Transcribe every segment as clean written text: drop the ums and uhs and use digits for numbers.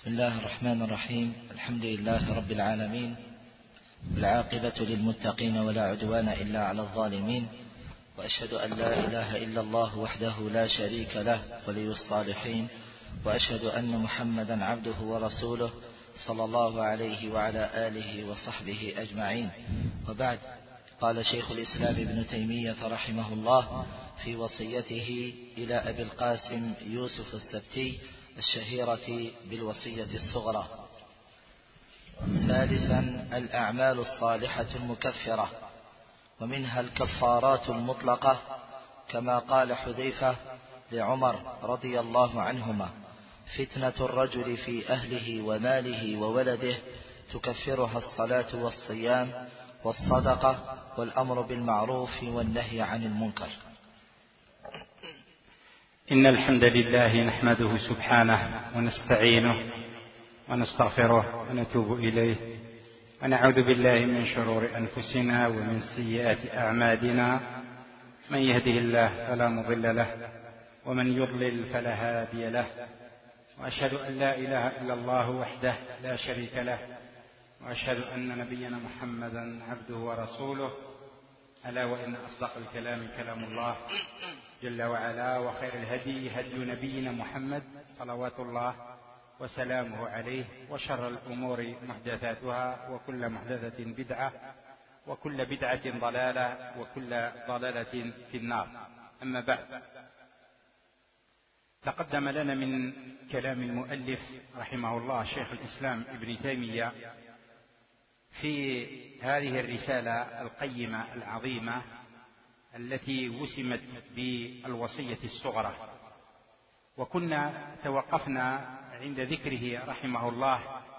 بسم الله الرحمن الرحيم. الحمد لله رب العالمين، والعاقبة للمتقين ولا عدوان إلا على الظالمين، وأشهد أن لا إله إلا الله وحده لا شريك له ولي الصالحين، وأشهد أن محمدا عبده ورسوله صلى الله عليه وعلى آله وصحبه أجمعين. وبعد، قال شيخ الإسلام ابن تيمية رحمه الله في وصيته إلى أبي القاسم يوسف السبتي الشهيرة بالوصية الصغرى: ثالثا، الأعمال الصالحة المكفرة، ومنها الكفارات المطلقة، كما قال حذيفة لعمر رضي الله عنهما: فتنة الرجل في أهله وماله وولده تكفرها الصلاة والصيام والصدقة والأمر بالمعروف والنهي عن المنكر. إن الحمد لله نحمده سبحانه ونستعينه ونستغفره ونتوب إليه، ونعوذ بالله من شرور أنفسنا ومن سيئات أعمالنا، من يهده الله فلا مضل له ومن يضلل فلا هادي له، وأشهد أن لا إله إلا الله وحده لا شريك له، وأشهد أن نبينا محمدا عبده ورسوله، ألا وإن أصدق الكلام كلام الله جل وعلا، وخير الهدي هدي نبينا محمد صلوات الله وسلامه عليه، وشر الأمور محدثاتها، وكل محدثة بدعة، وكل بدعة ضلالة، وكل ضلالة في النار. أما بعد، تقدم لنا من كلام المؤلف رحمه الله شيخ الإسلام ابن تيمية في هذه الرسالة القيمة العظيمة التي وسمت بالوصية الصغرى، وكنا توقفنا عند ذكره رحمه الله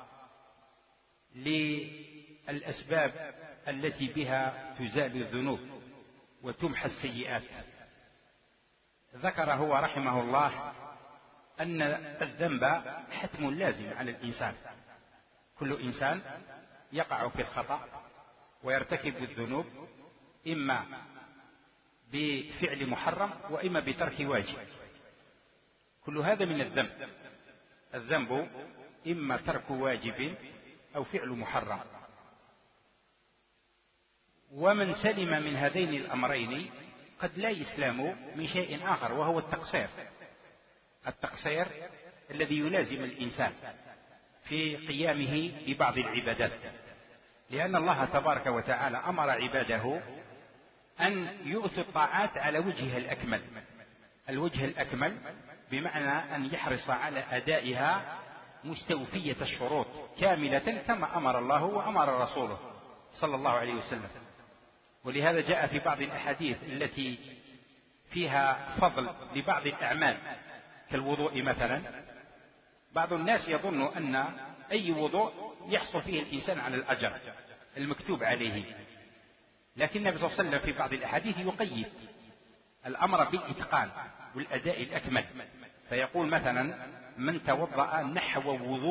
للأسباب التي بها تزال الذنوب وتمحى السيئات. ذكر هو رحمه الله أن الذنب حتم لازم على الإنسان، كل إنسان يقع في الخطأ ويرتكب الذنوب، إما بفعل محرم وإما بترك واجب. كل هذا من الذنب. الذنب إما ترك واجب أو فعل محرم، ومن سلم من هذين الأمرين قد لا يسلم من شيء آخر، وهو التقصير الذي يلازم الإنسان في قيامه ببعض العبادات، لأن الله تبارك وتعالى أمر عباده أن يؤتوا الطاعات على وجهها الأكمل. الوجه الأكمل بمعنى أن يحرص على أدائها مستوفية الشروط كاملة كما أمر الله وأمر رسوله صلى الله عليه وسلم. ولهذا جاء في بعض الأحاديث التي فيها فضل لبعض الأعمال كالوضوء مثلا، بعض الناس يظن أن أي وضوء يحصل فيه الإنسان على الأجر المكتوب عليه، لكن النبي صلى الله عليه وسلم في بعض الأحاديث يقيد الأمر بالإتقان والأداء الأكمل، فيقول مثلا: من توضأ نحو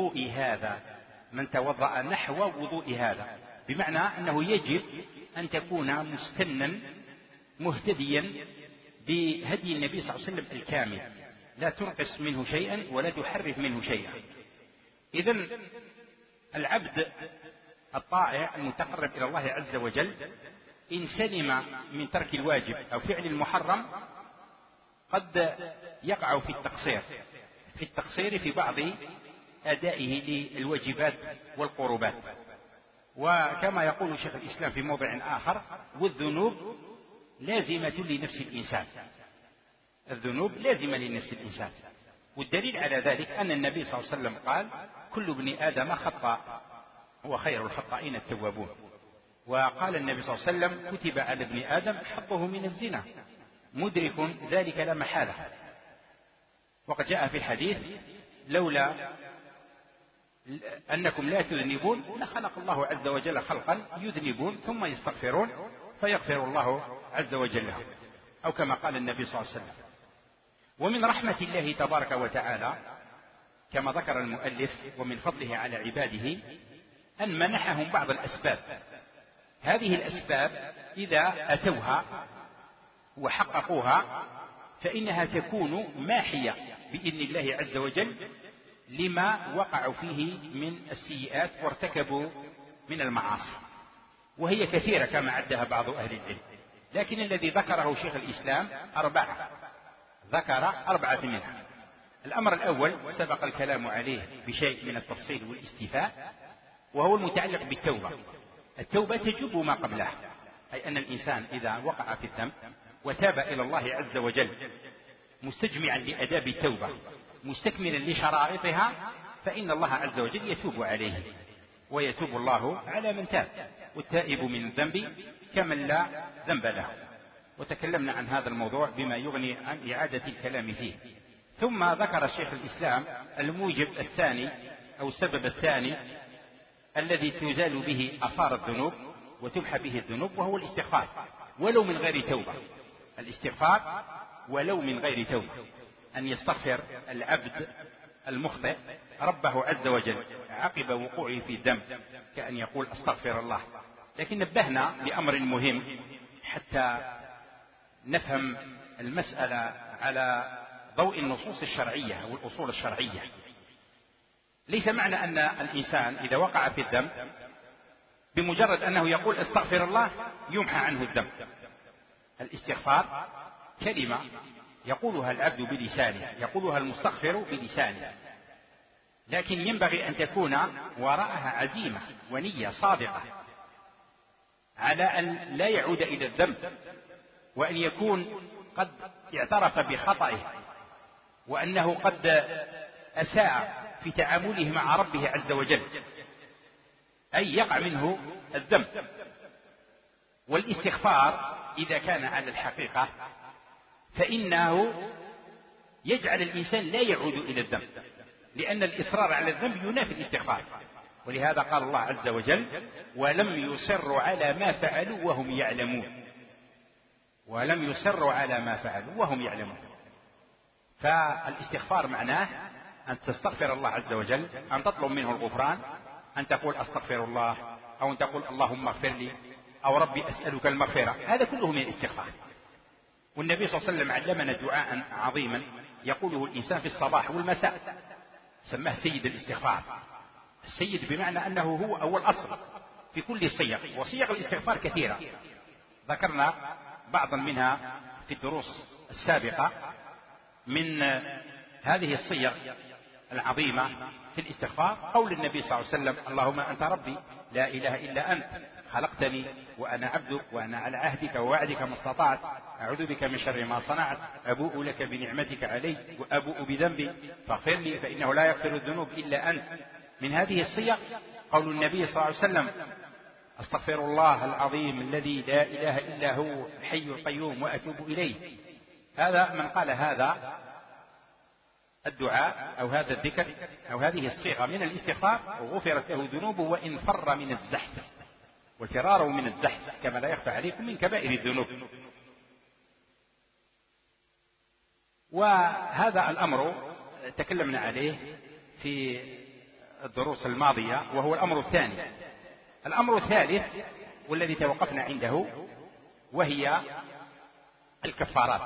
وضوء هذا، بمعنى أنه يجب أن تكون مستنا مهتديا بهدي النبي صلى الله عليه وسلم الكامل، لا تنقص منه شيئا ولا تحرف منه شيئا. إذن العبد الطائع المتقرب إلى الله عز وجل إن سلم من ترك الواجب أو فعل المحرم قد يقع في التقصير في بعض أدائه للواجبات والقربات. وكما يقول شيخ الإسلام في موضع آخر: والذنوب لازمة لنفس الإنسان. الذنوب لازمة لنفس الإنسان، والدليل على ذلك أن النبي صلى الله عليه وسلم قال: كل ابن آدم خطأ وخير الخطائين التوابون. وقال النبي صلى الله عليه وسلم: كتب على ابن آدم حظه من الزنا، مدرك ذلك لا محالة. وقد جاء في الحديث: لولا أنكم لا تذنبون لخلق الله عز وجل خلقا يذنبون ثم يستغفرون فيغفر الله عز وجل لهم، أو كما قال النبي صلى الله عليه وسلم. ومن رحمة الله تبارك وتعالى كما ذكر المؤلف ومن فضله على عباده أن منحهم بعض الأسباب. هذه الأسباب إذا أتوها وحققوها فإنها تكون ماحية بإذن الله عز وجل لما وقعوا فيه من السيئات وارتكبوا من المعاصي، وهي كثيرة كما عدها بعض أهل العلم، لكن الذي ذكره شيخ الإسلام ذكر 4 منها. الأمر الأول سبق الكلام عليه بشيء من التفصيل والاستيفاء، وهو المتعلق بالتوبة. التوبة تجب ما قبلها، أي أن الإنسان إذا وقع في الذنب وتاب إلى الله عز وجل مستجمعا لآداب التوبة مستكملا لشرائطها، فإن الله عز وجل يتوب عليه، ويتوب الله على من تاب، والتائب من الذنب كمن لا ذنب له. وتكلمنا عن هذا الموضوع بما يغني عن إعادة الكلام فيه. ثم ذكر شيخ الإسلام الموجب الثاني أو السبب الثاني الذي تزال به آثار الذنوب وتمحى به الذنوب، وهو الاستغفار ولو من غير توبة. الاستغفار ولو من غير توبة، أن يستغفر العبد المخطئ ربه عز وجل عقب وقوعه في الذنب، كأن يقول أستغفر الله. لكن نبهنا لأمر مهم حتى نفهم المسألة على ضوء النصوص الشرعية والأصول الشرعية. ليس معنى أن الإنسان إذا وقع في الذنب بمجرد أنه يقول استغفر الله يمحى عنه الذنب. الاستغفار كلمة يقولها العبد بلسانه، يقولها المستغفر بلسانه، لكن ينبغي أن تكون وراءها عزيمة ونية صادقة على أن لا يعود إلى الذنب، وأن يكون قد اعترف بخطئه، وأنه قد أساء في تعامله مع ربه عز وجل، أي يقع منه الذنب. والاستغفار إذا كان على الحقيقة فإنه يجعل الإنسان لا يعود إلى الذنب، لأن الإصرار على الذنب ينافي الاستغفار. ولهذا قال الله عز وجل ولم يصروا على ما فعلوا وهم يعلمون، ولم يصروا على ما فعلوا وهم يعلمون. فالاستغفار معناه أن تستغفر الله عز وجل، أن تطلب منه الغفران، أن تقول أستغفر الله، أو أن تقول اللهم اغفر لي، أو ربي أسألك المغفرة. هذا كله من الاستغفار. والنبي صلى الله عليه وسلم علمنا دعاء عظيما يقوله الإنسان في الصباح والمساء، سماه سيد الاستغفار. السيد بمعنى أنه هو أول أصل في كل الصيغ، وصيغ الاستغفار كثيرة ذكرنا بعضا منها في الدروس السابقة. من هذه الصيغ العظيمة في الاستغفار قول النبي صلى الله عليه وسلم اللهم أنت ربي لا إله إلا أنت خلقتني وأنا عبدك وأنا على عهدك ووعدك ما استطعت أعوذ بك من شر ما صنعت أبوء لك بنعمتك علي وأبوء بذنبي فاغفر لي فإنه لا يغفر الذنوب إلا أنت. من هذه الصيغ قول النبي صلى الله عليه وسلم أستغفر الله العظيم الذي لا إله إلا هو الحي القيوم وأتوب إليه. هذا من قال هذا الدعاء أو هذا الذكر أو هذه الصيغة من الاستغفار غفرت له ذنوبه وإن فر من الزحف، والفرار من الزحف كما لا يخفى عليكم من كبائر الذنوب. وهذا الأمر تكلمنا عليه في الدروس الماضية، وهو الأمر الثاني. الأمر الثالث والذي توقفنا عنده وهي الكفارات.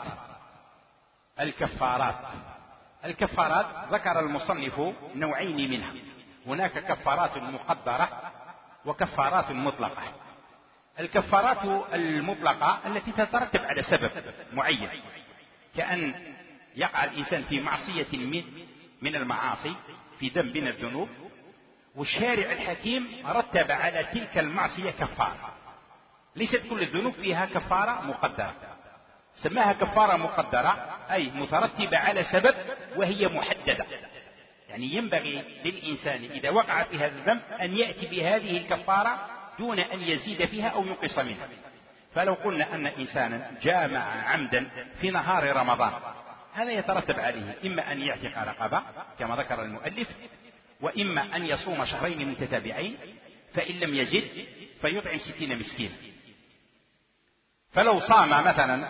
الكفارات ذكر المصنف نوعين منها، هناك كفارات مقدرة وكفارات مطلقة. الكفارات المطلقة التي تترتب على سبب معين، كأن يقع الإنسان في معصية من المعاصي، في ذنب من الذنوب، والشارع الحكيم رتب على تلك المعصية كفارة. ليست كل الذنوب فيها كفارة مقدرة، سماها كفارة مقدرة أي مترتبة على سبب وهي محددة. يعني ينبغي للإنسان إذا وقع في هذا الذنب أن يأتي بهذه الكفارة دون أن يزيد فيها أو ينقص منها. فلو قلنا أن إنسانا جامع عمدا في نهار رمضان، هذا يترتب عليه إما أن يعتق رقبة كما ذكر المؤلف، وإما أن يصوم شهرين متتابعين، فإن لم يجد فيطعم 60 مسكين. فلو صام مثلا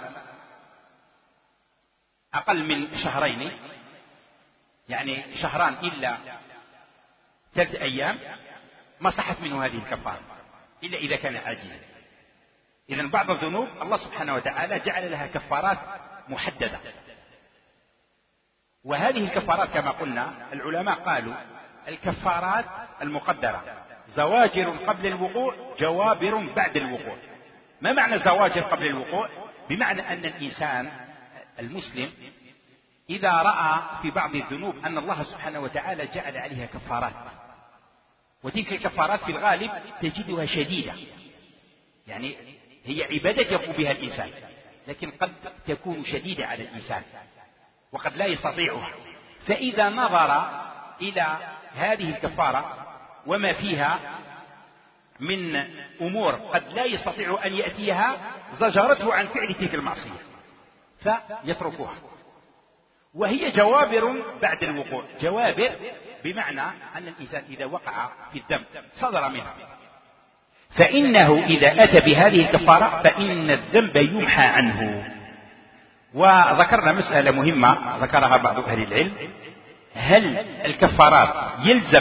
أقل من شهرين، يعني شهران إلا 3 أيام، ما صحت منه هذه الكفارة إلا إذا كان عاجزا. إذن بعض الذنوب الله سبحانه وتعالى جعل لها كفارات محددة، وهذه الكفارات كما قلنا العلماء قالوا الكفارات المقدرة زواجر قبل الوقوع، جوابر بعد الوقوع. ما معنى زواجر قبل الوقوع؟ بمعنى أن الإنسان المسلم إذا رأى في بعض الذنوب أن الله سبحانه وتعالى جعل عليها كفارات، وتلك الكفارات في الغالب تجدها شديدة، يعني هي عبادة يقوم بها الإنسان، لكن قد تكون شديدة على الإنسان وقد لا يستطيعها، فإذا نظر إلى هذه الكفارة وما فيها من أمور قد لا يستطيع أن يأتيها زجرته عن فعل تلك المعصية فيتركها. وهي جوابر بعد الوقوع. جوابر بمعنى أن الإنسان إذا وقع في الذنب صدر منه، فإنه إذا أتى بهذه الكفارة فإن الذنب يمحى عنه. وذكرنا مسألة مهمة ذكرها بعض أهل العلم: هل الكفارات يلزم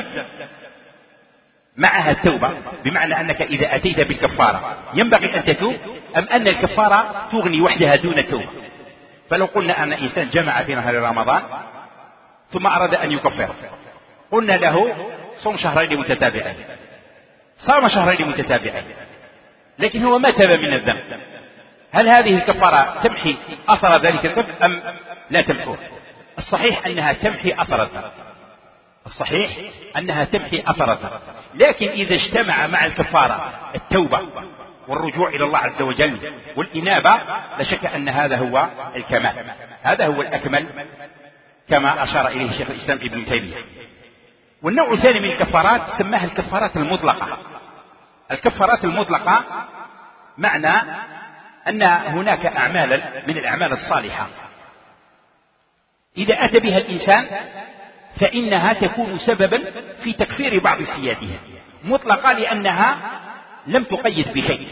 معها التوبة، بمعنى أنك إذا أتيت بالكفارة ينبغي أن تتوب، أم أن الكفارة تغني وحدها دون التوبة؟ فلو قلنا أن إنسان جمع في نهار رمضان ثم أراد أن يكفر، قلنا له صوم شهرين متتابعين، صام شهرين متتابعين، لكن هو ما تاب من الذنب، هل هذه الكفارة تمحي أثر ذلك الذنب أم لا تمحوه؟ الصحيح أنها تمحي أثر الذنب، الصحيح أنها تمحي أثر الذنب، لكن إذا اجتمع مع الكفارة التوبة والرجوع إلى الله عز وجل والإنابة لا شك أن هذا هو الكمال، هذا هو الأكمل كما أشار إليه شيخ الإسلام ابن تيمية. والنوع الثاني من الكفارات سماها الكفارات المطلقة. الكفارات المطلقة معنى أن هناك أعمالا من الأعمال الصالحة إذا أتى بها الإنسان فإنها تكون سببا في تكفير بعض سيئاته، مطلقة لأنها لم تقيد بشيء،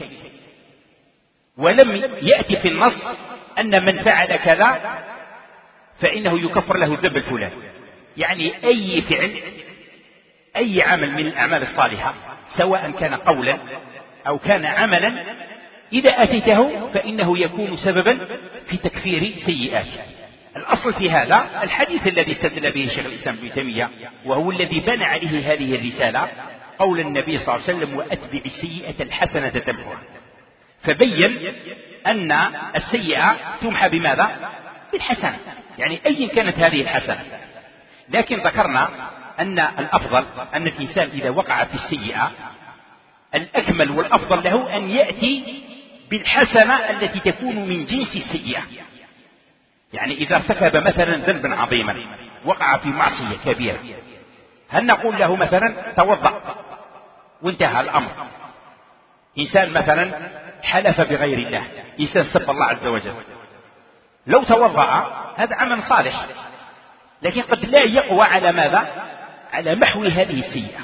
ولم يأتي في النص أن من فعل كذا فإنه يكفر له الذنب الفلاني. يعني أي فعل، أي عمل من الأعمال الصالحة سواء كان قولا أو كان عملا إذا أتيته فإنه يكون سببا في تكفير سيئاته. الأصل في هذا الحديث الذي استدل به شيخ الإسلام ابن تيمية، وهو الذي بنى عليه هذه الرسالة، قول النبي صلى الله عليه وسلم: وأتبع السيئة الحسنة تمحوها. فبين أن السيئة تمحى بماذا؟ بالحسنة، يعني أي كانت هذه الحسنة. لكن ذكرنا أن الأفضل أن الإنسان إذا وقع في السيئة الأكمل والأفضل له أن يأتي بالحسنة التي تكون من جنس السيئة. يعني إذا ارتكب مثلا ذنبا عظيما، وقع في معصية كبيرة، هل نقول له مثلا توضأ وانتهى الأمر؟ إنسان مثلا حلف بغير الله، إنسان سب الله عز وجل، لو توضأ هذا عمل صالح، لكن قد لا يقوى على ماذا؟ على محو هذه السيئة.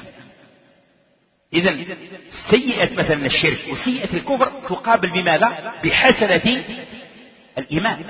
إذن سيئة مثلا الشرك وسيئة الكفر تقابل بماذا؟ بحسنة الإيمان.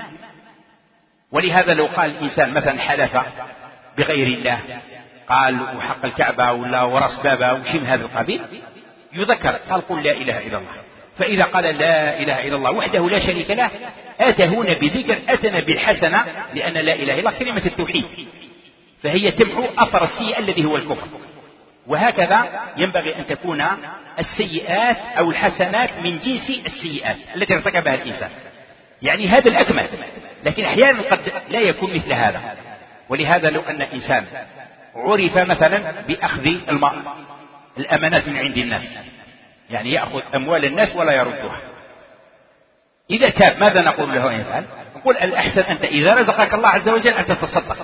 ولهذا لو قال الإنسان مثلا حلف بغير الله، قال وحق الكعبة ولا ورأس بابا وشيء من هذا القبيل، يذكر قال قل لا إله إلا الله، فإذا قال لا إله إلا الله وحده لا شريك له أتى هنا بذكر أتنا بالحسنة، لأن لا إله إلا الله كلمة التوحيد، فهي تمحو أثر السيئة الذي هو الكفر. وهكذا ينبغي أن تكون السيئات أو الحسنات من جنس السيئات التي ارتكبها الإنسان، يعني هذا الأكمل، لكن أحيانا قد لا يكون مثل هذا. ولهذا لو أن إنسان عرف مثلا بأخذ الأمانات من عند الناس، يعني يأخذ أموال الناس ولا يردها، إذا تاب ماذا نقول له أن يفعل؟ نقول الأحسن أنت إذا رزقك الله عز وجل أن تتصدق،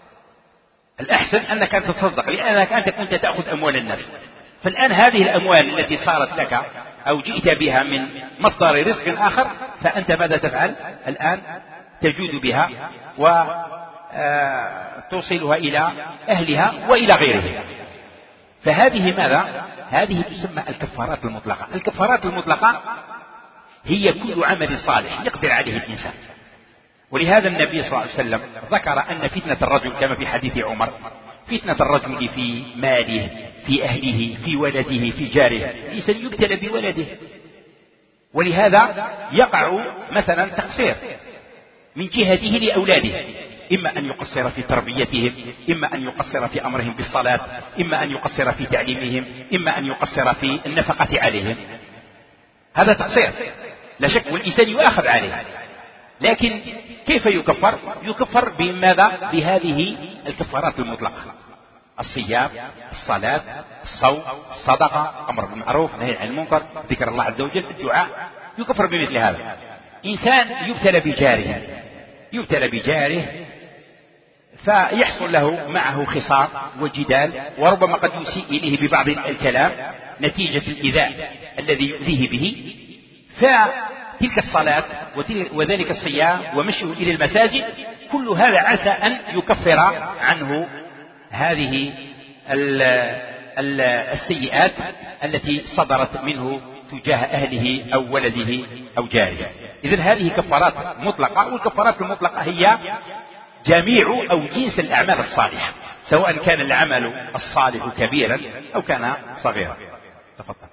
الأحسن أنك أن تتصدق، لأنك أنت كنت تأخذ أموال الناس، فالآن هذه الأموال التي صارت لك أو جئت بها من مصدر رزق آخر، فأنت ماذا تفعل؟ الآن تجود بها وتوصلها إلى أهلها وإلى غيرها. فهذه ماذا؟ هذه تسمى الكفارات المطلقة. الكفارات المطلقة هي كل عمل صالح يقدر عليه الإنسان. ولهذا النبي صلى الله عليه وسلم ذكر أن فتنة الرجل كما في حديث عمر، فتنة الرجل في ماله، في أهله، في ولده، في جاره، الإنسان يبتلى بولده. ولهذا يقع مثلا تقصير من جهته لأولاده، إما أن يقصر في تربيتهم، إما أن يقصر في أمرهم بالصلاة، إما أن يقصر في تعليمهم، إما أن يقصر في النفقة عليهم. هذا تقصير لا شك، والإنسان يؤاخذ عليه. لكن كيف يكفر؟ يكفر بماذا؟ بهذه الكفارات المطلقة: الصيام، الصلاة، الصوم، الصدقة، أمر بالمعروف، نهي عن المنكر، ذكر الله عز وجل، الدعاء. يكفر بمثل هذا. إنسان يبتلى بجاره فيحصل له معه خصام وجدال، وربما قد يسيء إليه ببعض الكلام نتيجة الإيذاء الذي يؤذيه به، فتلك الصلاة وذلك الصيام ومشيه إلى المساجد، كل هذا عسى أن يكفر عنه هذه السيئات التي صدرت منه تجاه أهله أو ولده أو جاره. إذن هذه كفارات مطلقة، والكفارات المطلقة هي جميع أو جنس الأعمال الصالحة، سواء كان العمل الصالح كبيرا أو كان صغيرا. تفضل.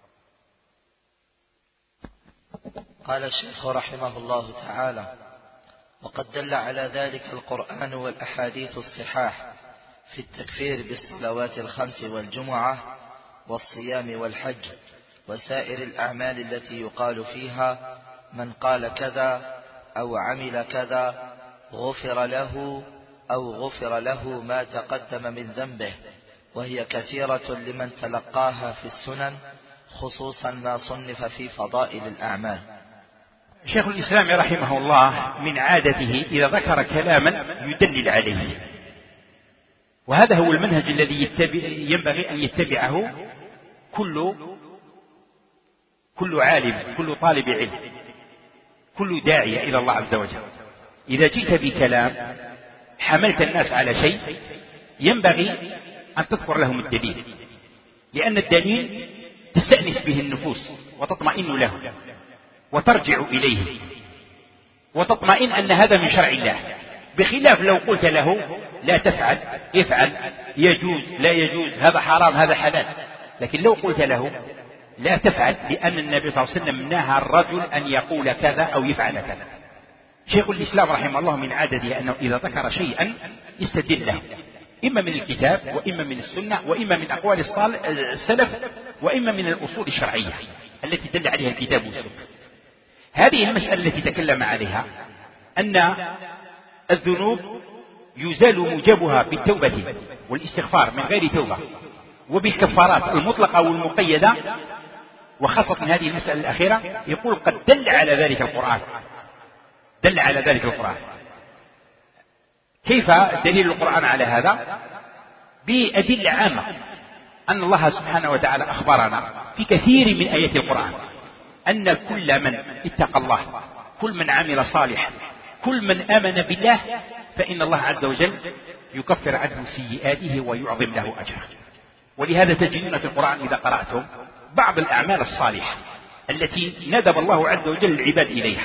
قال الشيخ رحمه الله تعالى: وقد دل على ذلك القرآن والأحاديث الصحاح في التكفير بالصلوات الخمس والجمعة والصيام والحج وسائر الأعمال التي يقال فيها من قال كذا أو عمل كذا غفر له أو غفر له ما تقدم من ذنبه، وهي كثيرة لمن تلقاها في السنن، خصوصا ما صنف في فضائل الأعمال. شيخ الإسلام رحمه الله من عادته إذا ذكر كلاما يدلل عليه، وهذا هو المنهج الذي ينبغي أن يتبعه كل عالم، كل طالب علم، كل داعية إلى الله عز وجل. إذا جئت بكلام حملت الناس على شيء ينبغي أن تذكر لهم الدليل، لأن الدليل تستأنس به النفوس وتطمئن له وترجع إليه وتطمئن أن هذا من شرع الله، بخلاف لو قلت له لا تفعل، افعل، يجوز، لا يجوز، هذا حرام، هذا حلال. لكن لو قلت له لا تفعل، لأن النبي صلى الله عليه وسلم نهى الرجل أن يقول كذا أو يفعل كذا. شيخ الإسلام رحمه الله من عادته أنه إذا ذكر شيئا يستدل له، إما من الكتاب وإما من السنة وإما من أقوال السلف وإما من الأصول الشرعية التي دل عليها الكتاب والسنة. هذه المسألة التي تكلم عليها أن الذنوب يزال موجبها بالتوبة والاستغفار من غير توبة، وبالكفارات المطلقة والمقيدة، وخاصة هذه المسألة الأخيرة يقول قد دل على ذلك القرآن. دل على ذلك القرآن. كيف دليل القرآن على هذا؟ بأدلة عامة، أن الله سبحانه وتعالى أخبرنا في كثير من آيات القرآن أن كل من اتقى الله، كل من عمل صالحا، كل من آمن بالله، فإن الله عز وجل يكفر عنه سيئاته ويعظم له أجره. ولهذا تجدون في القرآن إذا قرأتم بعض الأعمال الصالحة التي ندب الله عز وجل العباد إليها،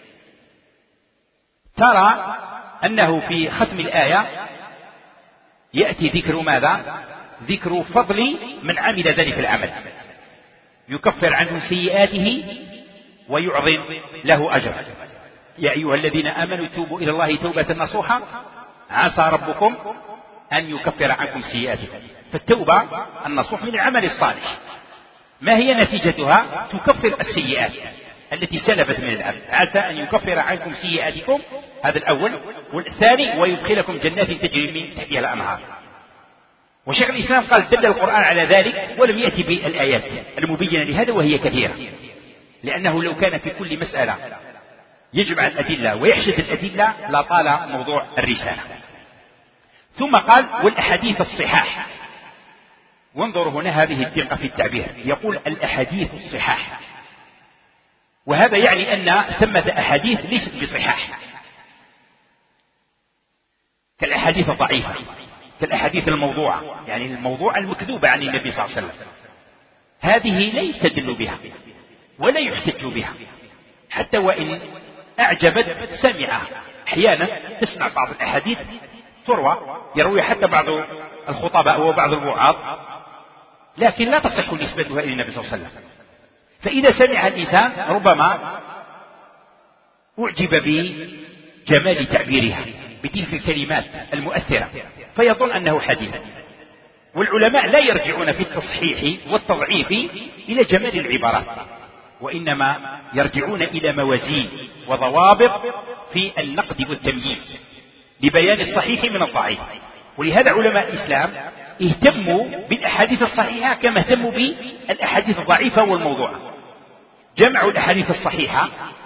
ترى أنه في ختم الآية يأتي ذكر ماذا؟ ذكر فضل من عمل ذلك العمل، يكفر عنه سيئاته ويعظم له أجره. يا أيها الذين آمنوا توبوا إلى الله توبة نصوحا عسى ربكم أن يكفر عنكم سيئاتكم. فالتوبة النصوح من العمل الصالح، ما هي نتيجتها؟ تكفر السيئات التي سلفت من العبد. عسى أن يكفر عنكم سيئاتكم، هذا الأول. والثاني ويدخلكم جنات تجري من تحتها الأنهار. وشيخ الإسلام قال دل القرآن على ذلك ولم يأتي بالآيات المبينة لهذا، وهي كثيرة، لأنه لو كان في كل مسألة يجمع الأدلة ويحشد الأدلة لطال موضوع الرسالة. ثم قال والأحاديث الصحاح. وانظروا هنا هذه الدقة في التعبير، يقول الأحاديث الصحاح، وهذا يعني أن ثمة أحاديث ليست بصحاح، كالأحاديث الضعيفة، كالأحاديث الموضوعة، يعني الموضوع المكذوبة عن النبي صلى الله عليه وسلم، هذه لا يستدل بها ولا يحتج بها، حتى وإن أعجبت سمعها. أحيانا تسمع بعض الأحاديث يروي حتى بعض الخطباء وبعض الوعاظ، لكن لا تصح نسبتها إلى النبي صلى الله عليه وسلم. فإذا سمع الإنسان ربما أعجب بجمال تعبيرها بتلك الكلمات المؤثرة فيظن أنه حديث. والعلماء لا يرجعون في التصحيح والتضعيف إلى جمال العبارات، وإنما يرجعون إلى موازين وضوابط في النقد والتمييز لبيان الصحيح من الضعيف. ولهذا علماء الإسلام اهتموا بالأحاديث الصحيحة كما اهتموا بالأحاديث الضعيفة والموضوعة. جمعوا الأحاديث الصحيحة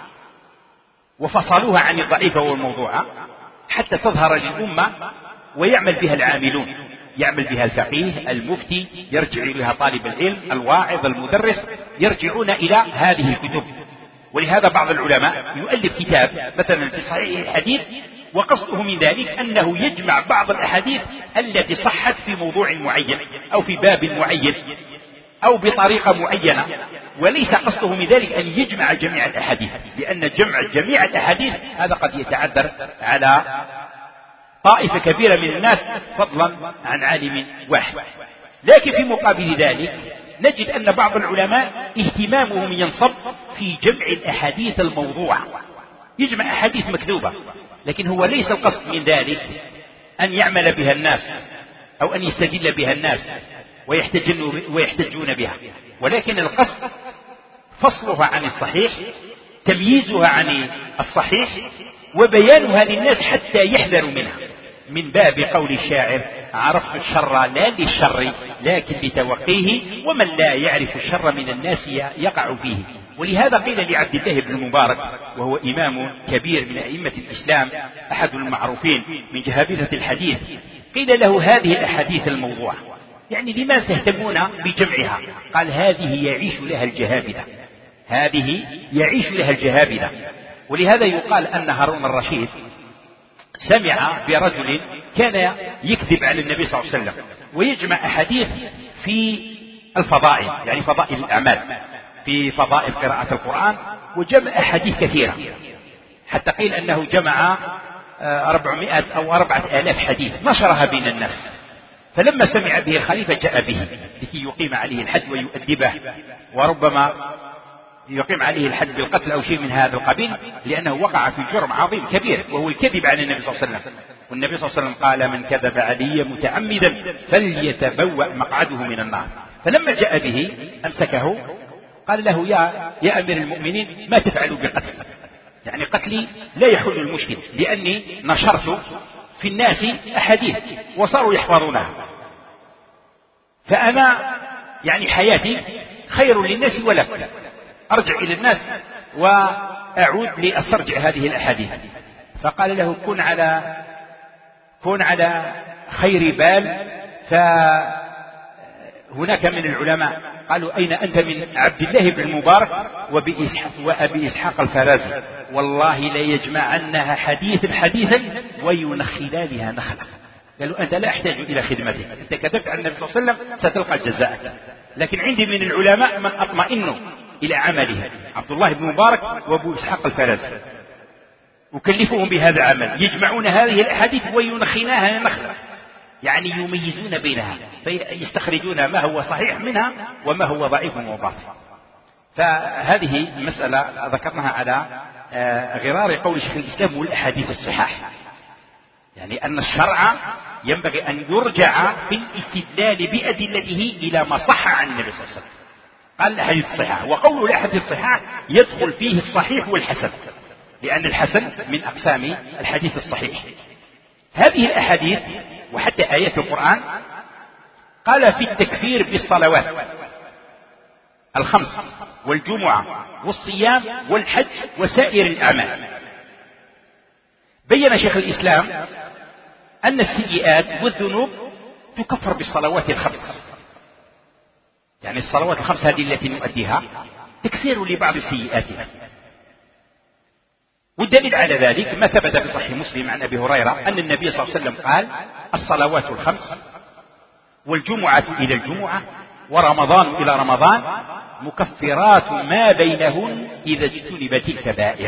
وفصلوها عن الضعيفة والموضوعة حتى تظهر للأمة ويعمل بها العاملون، يعمل بها الفقيه، المفتي، يرجع إليها طالب العلم، الواعظ، المدرس، يرجعون إلى هذه الكتب. ولهذا بعض العلماء يؤلف كتاب مثلا في صحيح الحديث، وقصده من ذلك أنه يجمع بعض الأحاديث التي صحت في موضوع معين أو في باب معين أو بطريقة معينة، وليس قصده من ذلك أن يجمع جميع الأحاديث، لأن جمع جميع الأحاديث هذا قد يتعذر على طائفة كبيرة من الناس فضلا عن عالم واحد. لكن في مقابل ذلك نجد أن بعض العلماء اهتمامهم ينصب في جمع الأحاديث الموضوعة، يجمع أحاديث مكذوبة، لكن هو ليس القصد من ذلك أن يعمل بها الناس أو أن يستدل بها الناس ويحتجون بها، ولكن القصد فصلها عن الصحيح، تمييزها عن الصحيح، وبيانها للناس حتى يحذروا منها، من باب قول الشاعر: عرفت الشر لا للشر لكن لتوقيه، ومن لا يعرف الشر من الناس يقع فيه. ولهذا قيل لعبد الله بن المبارك، وهو إمام كبير من أئمة الإسلام، أحد المعروفين من جهابذة الحديث، قيل له: هذه الأحاديث الموضوعة يعني لما تهتمون بجمعها؟ قال: هذه يعيش لها الجهابذة، هذه يعيش لها الجهابذة. ولهذا يقال أن هارون الرشيد سمع برجل كان يكذب على النبي صلى الله عليه وسلم ويجمع أحاديث في الفضائل، يعني فضائل الأعمال، في فضائل قراءة القرآن، وجمع أحاديث كثيرة، حتى قيل أنه جمع 400 أو 4000 حديث نشرها بين الناس. فلما سمع به الخليفة جاء به لكي يقيم عليه الحد ويؤدبه، وربما يقيم عليه الحد بالقتل أو شيء من هذا القبيل، لأنه وقع في جرم عظيم كبير وهو الكذب عن النبي صلى الله عليه وسلم. والنبي صلى الله عليه وسلم قال: من كذب علي متعمدا فليتبوأ مقعده من النار. فلما جاء به أمسكه، قال له: يا أمير المؤمنين، ما تفعل بقتل؟ يعني قتلي لا يحل المشكل، لأني نشرت في الناس أحاديث وصاروا يحفظونها، فأنا يعني حياتي خير للناس ولك، أرجع إلى الناس وأعود لأسترجع هذه الأحاديث. فقال له: كن على خير بال. فهناك من العلماء قالوا: أين أنت من عبد الله بن المبارك وأبي إسحاق الفرازي؟ والله لا يجمعنها حديثا وينخلانها نخلة. قالوا: أنت لا أحتاج إلى خدمتك، أنت كذبت عن النبي صلى الله عليه وسلم ستلقى جزاءك. لكن عندي من العلماء من أطمئن إلى عمله، عبد الله بن مبارك وأبو إسحاق الفرازي، أكلفهم بهذا العمل، يجمعون هذه الأحاديث وينخلانها نخلة، يعني يميزون بينها، فيستخرجون ما هو صحيح منها وما هو ضعيف وباطل. فهذه مسألة ذكرناها على غرار قول شيخ الإسلام والأحاديث الصحاح، يعني أن الشرع ينبغي أن يرجع في الاستدلال بأدلته إلى ما صح عن النبي صلى الله عليه وسلم. قال الأحاديث الصحاح، وقول الأحاديث الصحاح يدخل فيه الصحيح والحسن، لأن الحسن من أقسام الحديث الصحيح. هذه الأحاديث وحتى آيات القرآن قال في التكفير بالصلوات الخمس والجمعة والصيام والحج وسائر الأعمال. بين شيخ الإسلام أن السيئات والذنوب تكفر بالصلوات الخمس، يعني الصلوات الخمس هذه التي نؤديها تكفير لبعض سيئاتنا. والدليل على ذلك ما ثبت في صحيح مسلم عن أبي هريرة أن النبي صلى الله عليه وسلم قال: الصلوات الخمس والجمعة إلى الجمعة ورمضان إلى رمضان مكفرات ما بينهن إذا اجتنبت الكبائر.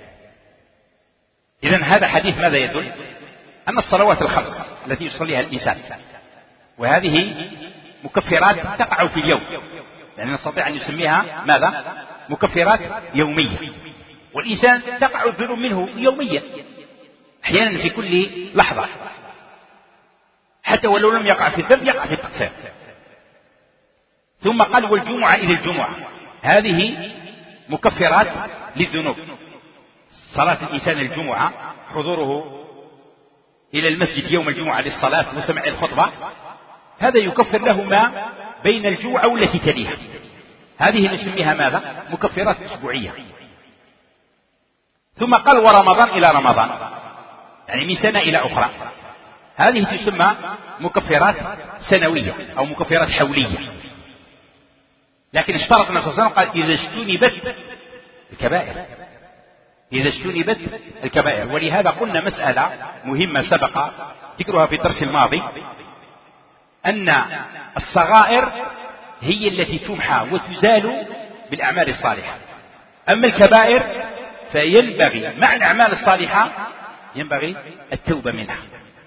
إذن هذا حديث ماذا يدل؟ أن الصلوات الخمس التي يصليها الإنسان، وهذه مكفرات تقع في اليوم، يعني نستطيع أن نسميها ماذا؟ مكفرات يومية، والإنسان تقع الذنوب منه يوميا، أحيانا في كل لحظة، حتى ولو لم يقع في الذنب يقع في التقصير. ثم قال والجمعة إلى الجمعة، هذه مكفرات للذنوب. صلاة الإنسان الجمعة، حضوره إلى المسجد يوم الجمعة للصلاة وسمع الخطبة، هذا يكفر له ما بين الجمعة والتي تليها. هذه نسميها ماذا؟ مكفرات أسبوعية. ثم قال ورمضان إلى رمضان، يعني من سنة إلى أخرى، هذه تسمى مكفرات سنوية أو مكفرات حولية. لكن اشترط النبي صلى الله عليه وسلم قال إذا اجتنبت الكبائر، إذا اجتنبت الكبائر. ولهذا قلنا مسألة مهمة سبق ذكرها في الدرس الماضي، أن الصغائر هي التي تمحى وتزال بالأعمال الصالحة، أما الكبائر فينبغي مع الأعمال الصالحة ينبغي التوبة منها،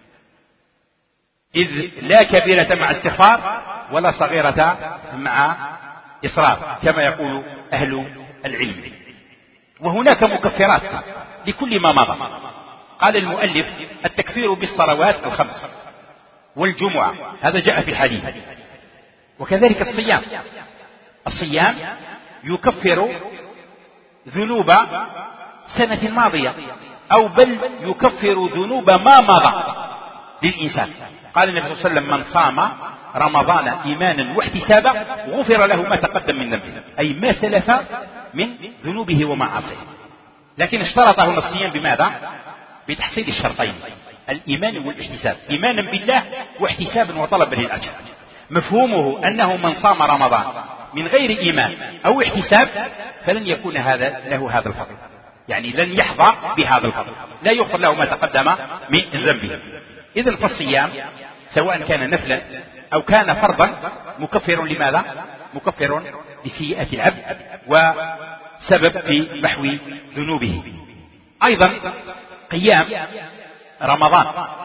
إذ لا كبيرة مع استغفار ولا صغيرة مع إصرار كما يقول أهل العلم. وهناك مكفرات لكل ما مضى. قال المؤلف التكفير بالصلوات الخمس والجمعة، هذا جاء في الحديث. وكذلك الصيام، الصيام يكفر ذنوب سنة ماضية، أو بل يكفر ذنوب ما مضى للإنسان. قال النبي صلى الله عليه وسلم من صام رمضان إيمانا واحتسابا غفر له ما تقدم من ذنبه، أي ما سلف من ذنوبه ومعاصيه. لكن اشترطه الصيام بماذا؟ بتحصيل الشرطين، الإيمان والاحتساب، إيمانا بالله واحتسابا وطلبا للأجر. مفهومه أنه من صام رمضان من غير إيمان أو احتساب فلن يكون له هذا الفضل، يعني لن يحظى بهذا الفضل، لا يغفر له ما تقدم من ذنبه. إذن فالصيام سواء كان نفلا أو كان فرضا مكفر لماذا؟ مكفر لسيئة العبد وسبب في محو ذنوبه. أيضا قيام رمضان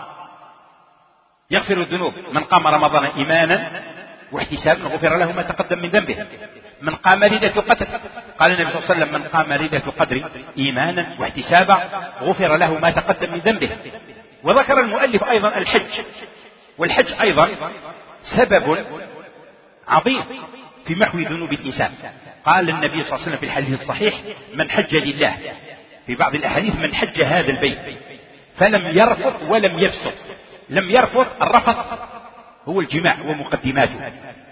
يغفر الذنوب، من قام رمضان إيمانا واحتسابا غفر له ما تقدم من ذنبه. من قام ليلة القدر، قال النبي صلى الله عليه وسلم من قام ليلة القدر إيمانا واحتسابا غفر له ما تقدم من ذنبه. وذكر المؤلف أيضا الحج، والحج أيضا سبب عظيم في محو ذنوب الإنسان. قال النبي صلى الله عليه وسلم في الحديث الصحيح من حج لله، في بعض الأحاديث من حج هذا البيت فلم يرفث ولم يفسق. لم يرفث، الرفث هو الجماع ومقدماته،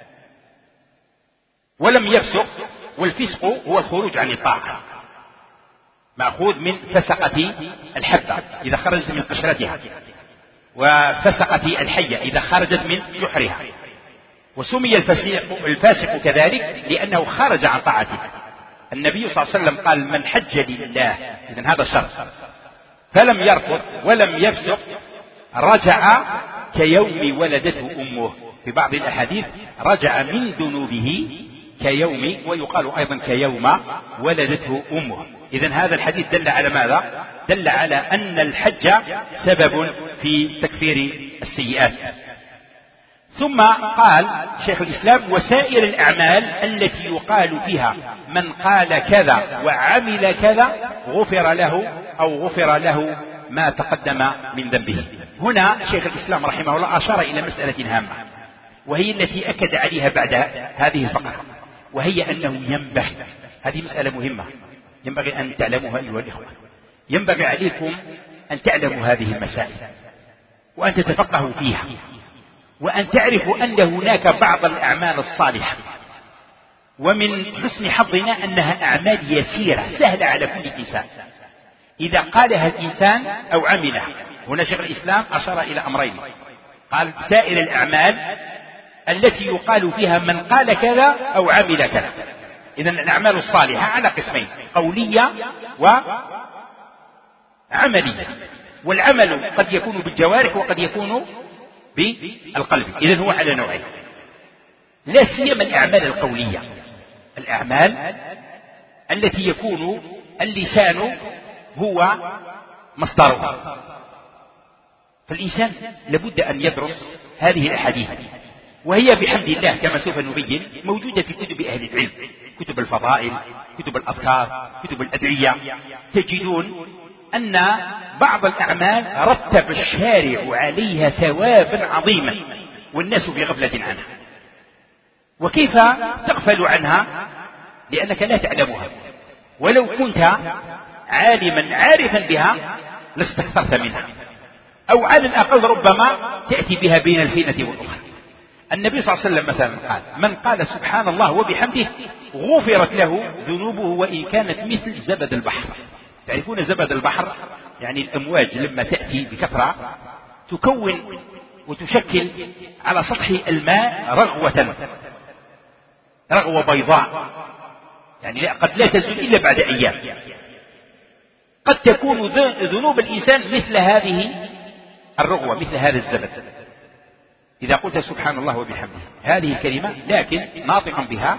ولم يفسق، والفسق هو الخروج عن الطاعة، مأخوذ من فسقة الحبة إذا خرجت من قشرتها، وفسقة الحية إذا خرجت من جحرها. وسمي الفاسق كذلك لأنه خرج عن طاعته. النبي صلى الله عليه وسلم قال من حج لله، إذن هذا شرط، فلم يرفض ولم يفسق رجع كيوم ولدته أمه. في بعض الأحاديث رجع من ذنوبه كيوم، ويقال أيضا كيوم ولدته أمه. إذن هذا الحديث دل على ماذا؟ دل على أن الحج سبب في تكفير السيئات. ثم قال شيخ الإسلام وسائر الأعمال التي يقال فيها من قال كذا وعمل كذا غفر له أو غفر له ما تقدم من ذنبه. هنا شيخ الإسلام رحمه الله أشار إلى مسألة هامة، وهي التي أكد عليها بعد هذه الفقرة، وهي أنه ينبغي، هذه مسألة مهمة ينبغي أن تعلموها أيها الإخوة، ينبغي عليكم أن تعلموا هذه المسائل وأن تتفقهوا فيها، وأن تعرفوا أن هناك بعض الأعمال الصالحة ومن حسن حظنا أنها أعمال يسيرة سهلة على كل إنسان إذا قالها الإنسان أو عملها. هنا شيخ الإسلام أشار إلى أمرين، قال سائر الأعمال التي يقال فيها من قال كذا أو عمل كذا. إذن الأعمال الصالحة على قسمين، قولية وعملية، والعمل قد يكون بالجوارح وقد يكون بالقلب، إذن هو على نوعين، لا سيما الأعمال القولية، الأعمال التي يكون اللسان هو مصدره. فالإنسان لابد أن يدرس هذه الأحاديث، وهي بحمد الله كما سوف نبين موجودة في كتب أهل العلم، كتب الفضائل، كتب الأذكار، كتب الأدعية، تجدون أن بعض الأعمال رتب الشارع عليها ثوابا عظيما والناس في غفلة عنها. وكيف تغفل عنها؟ لأنك لا تعلمها، ولو كنت عالما عارفا بها لاستكثرت منها، أو على الأقل ربما تأتي بها بين الفينة والأخرى. النبي صلى الله عليه وسلم مثلا قال: من قال سبحان الله وبحمده غفرت له ذنوبه وإن كانت مثل زبد البحر. تعرفون زبد البحر؟ يعني الأمواج لما تأتي بكثرة تكون وتشكل على سطح الماء رغوة بيضاء، يعني قد لا تزول إلا بعد أيام. قد تكون ذنوب الإنسان مثل هذه الرغوة، مثل هذا الزبد. إذا قلت سبحان الله وبحمده هذه الكلمة، لكن ناطقا بها،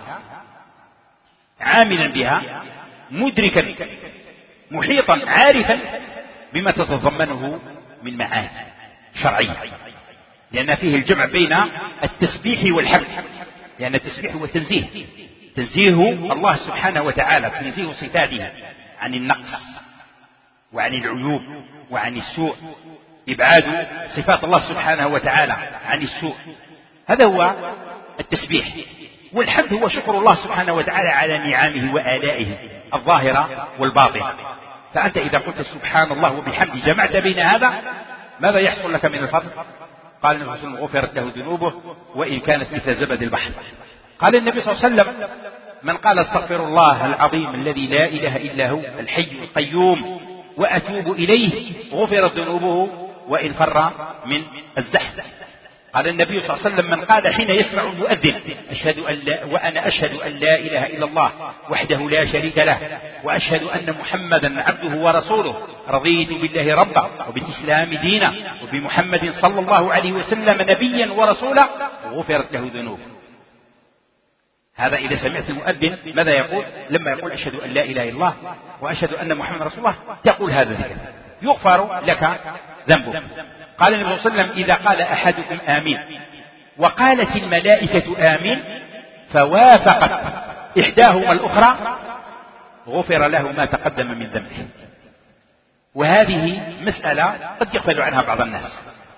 عاملا بها، مدركا محيطا عارفا بما تتضمنه من معاني شرعية، لأن فيه الجمع بين التسبيح والحمد، لأن التسبيح هو تنزيه الله سبحانه وتعالى، تنزيه صفاته عن النقص وعن العيوب وعن السوء، إبعاد صفات الله سبحانه وتعالى عن السوء، هذا هو التسبيح. والحمد هو شكر الله سبحانه وتعالى على نعمه وآلائه الظاهرة والباطنة. فأنت إذا قلت سبحان الله وبحمده جمعت بين هذا، ماذا يحصل لك من الفضل؟ قال النبي صلى الله عليه وسلم: غفرت له ذنوبه وإن كانت مثل زبد البحر. قال النبي صلى الله عليه وسلم: من قال استغفر الله العظيم الذي لا إله إلا هو الحي القيوم وأتوب إليه غفرت ذنوبه وإن فر من الزحف. قال النبي صلى الله عليه وسلم: من قال حين يسمع المؤذن وأنا أشهد أن لا إله إلا الله وحده لا شريك له وأشهد أن محمدا عبده ورسوله رضيت بالله ربا وبالإسلام دينا وبمحمد صلى الله عليه وسلم نبيا ورسولا غفرت له ذنوبه. هذا إذا سمعت المؤذن ماذا يقول؟ لما يقول أشهد أن لا إله إلا الله وأشهد أن محمد رسول الله تقول هذا الذكر يغفر لك ذنبك. قال النبي صلى الله عليه وسلم: إذا قال أحدكم آمين وقالت الملائكة آمين فوافقت إحداهما الأخرى غفر له ما تقدم من ذنبه. وهذه مسألة قد يغفل عنها بعض الناس،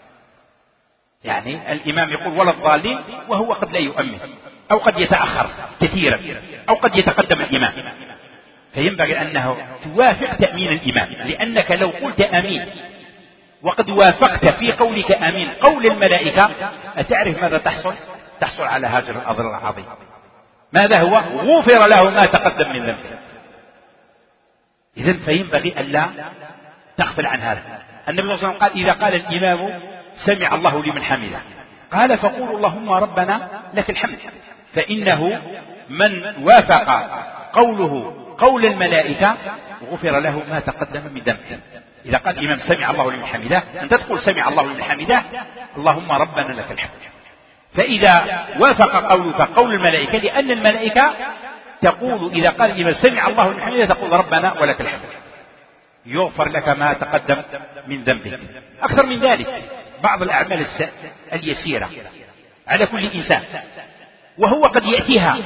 يعني الإمام يقول ولا الضالين وهو قد لا يؤمن، أو قد يتأخر كثيرا، أو قد يتقدم الإمام، فينبغي أنه توافق تأمين الإمام، لأنك لو قلت آمين وقد وافقت في قولك آمين قول الملائكة أتعرف ماذا تحصل؟ تحصل على هذا الأضرار العظيم. ماذا هو؟ غفر له ما تقدم من ذنبه. إذن فينبغي ألا تغفل عن هذا. النبي صلى الله عليه وسلم قال: إذا قال الإمام سمع الله لمن حمده قال فقولوا اللهم ربنا لك الحمد، فإنه من وافق قوله قول الملائكة غفر له ما تقدم من ذنبه. إذا قال الإمام سمع الله لمن حمده أنت تقول سمع الله لمن حمده اللهم ربنا لك الحمد. فإذا وافق قولك قول الملائكة، لأن الملائكة تقول إذا قال الإمام سمع الله لمن حمده تقول ربنا ولك الحمد، يغفر لك ما تقدم من ذنبك. أكثر من ذلك بعض الأعمال اليسيرة على كل إنسان، وهو قد يأتيها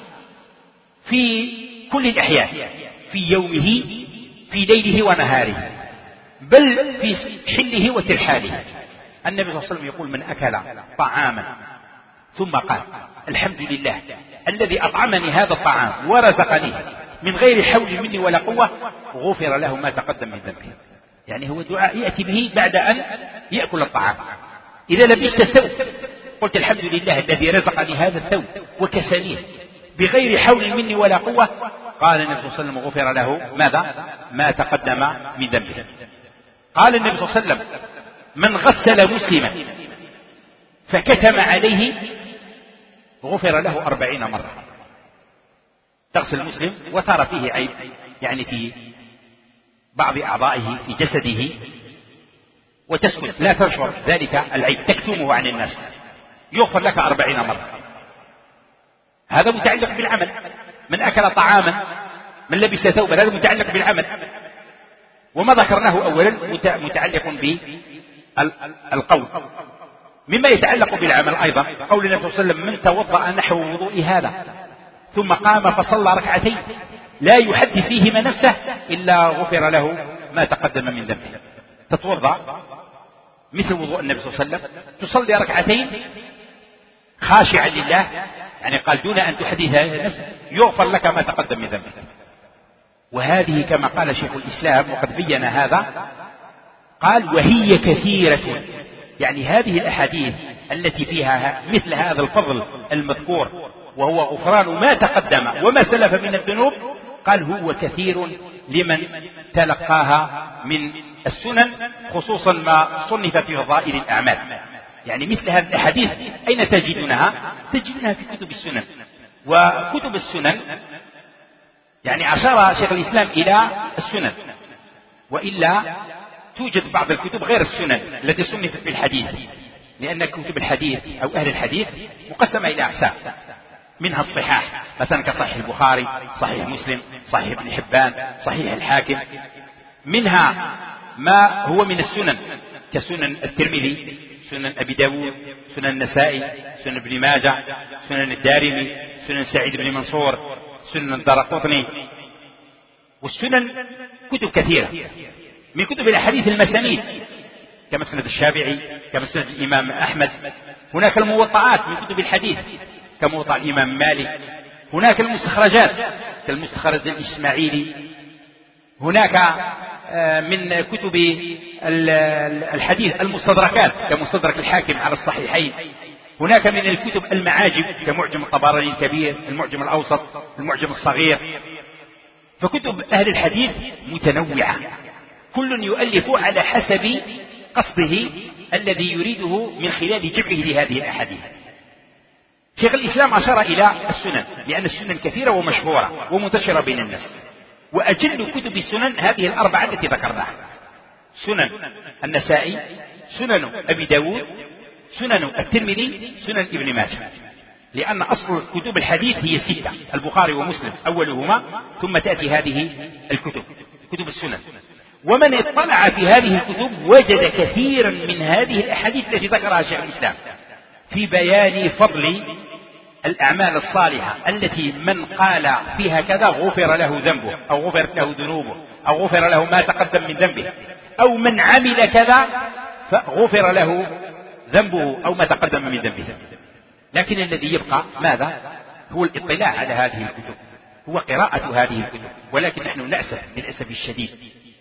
في كل الأحيان، في يومه في ليله ونهاره، بل في حله وترحاله. النبي صلى الله عليه وسلم يقول: من أكل طعاما ثم قال الحمد لله الذي أطعمني هذا الطعام ورزقني من غير حول مني ولا قوة غفر له ما تقدم من ذنبه. يعني هو دعاء يأتي به بعد أن يأكل الطعام. إذا لبست الثوب قلت الحمد لله الذي رزقني هذا الثوب وكسانيه بغير حول مني ولا قوة، قال النبي صلى الله عليه وسلم غفر له ماذا؟ ما تقدم من ذنبه. قال النبي صلى الله عليه وسلم: من غسل مسلما فكتم عليه غفر له 40 مرة. تغسل المسلم وترى فيه عيب، يعني في بعض أعضائه في جسده، وتسكت لا تنشر ذلك العيب، تكتمه عن الناس، يغفر لك 40 مرة. هذا متعلق بالعمل. من أكل طعاما، من لبس ثوبا، هذا متعلق بالعمل. وما ذكرناه أولا متعلق بالقول. مما يتعلق بالعمل أيضا قول النبي صلى الله عليه وسلم: من توضأ نحو وضوء هذا ثم قام فصلى ركعتين لا يحدث فيهما نفسه إلا غفر له ما تقدم من ذنبه. تتوضأ مثل وضوء النبي صلى الله عليه وسلم، تصلي ركعتين خاشعا لله، يعني قال دون أن تحدث نفسك يغفر لك ما تقدم من ذنبك. وهذه كما قال شيخ الإسلام وقد بين هذا، قال وهي كثيرة، يعني هذه الأحاديث التي فيها مثل هذا الفضل المذكور وهو غفران ما تقدم وما سلف من الذنوب، قال هو كثير لمن تلقاها من السنن، خصوصا ما صنف في فضائل الأعمال. يعني مثل هذه الأحاديث أين تجدونها؟ تجدونها في كتب السنن. وكتب السنن يعني أشار شيخ الإسلام إلى السنن، وإلا توجد بعض الكتب غير السنن التي صنفت في الحديث، لأن كتب الحديث أو أهل الحديث مقسمة إلى أقسام، منها الصحاح مثلا كصحيح البخاري، صحيح مسلم، صحيح ابن حبان، صحيح الحاكم. منها ما هو من السنن كسنن الترمذي، سنن أبي داود، سنن النسائي، سنن ابن ماجه، سنن الدارمي، سنن سعيد بن منصور، سنن الدارقطني. والسنن كتب كثيرة من كتب الأحاديث المسانيد كمسند الشافعي، كمسند الإمام أحمد. هناك الموطئات من كتب الحديث كموطئ الإمام مالك. هناك المستخرجات كالمستخرج الإسماعيلي. هناك من كتب الحديث المستدركات كمستدرك الحاكم على الصحيحين. هناك من الكتب المعاجم كمعجم الطبراني الكبير، المعجم الأوسط، المعجم الصغير. فكتب أهل الحديث متنوعة، كل يؤلف على حسب قصده الذي يريده من خلال جمعه لهذه الأحاديث. شيخ الإسلام أشار إلى السنن لأن السنن كثيرة ومشهورة ومنتشرة بين الناس، وأجل كتب السنن هذه الأربعة التي ذكرناها: سنن النسائي، سنن أبي داود، سنن الترمذي، سنن ابن ماجه. لأن أصل كتب الحديث هي 6: البخاري ومسلم أولهما، ثم تأتي هذه الكتب كتب السنن. ومن اطلع في هذه الكتب وجد كثيرا من هذه الأحاديث التي ذكرها شيخ الإسلام في بيان فضل الأعمال الصالحة التي من قال فيها كذا غفر له ذنبه أو غفرت له ذنوبه أو غفر له ما تقدم من ذنبه، أو من عمل كذا فغفر له ذنبه أو ما تقدم من ذنبه. لكن الذي يبقى ماذا؟ هو الاطلاع على هذه الكتب، هو قراءة هذه الكتب. ولكن نحن نأسف للأسف الشديد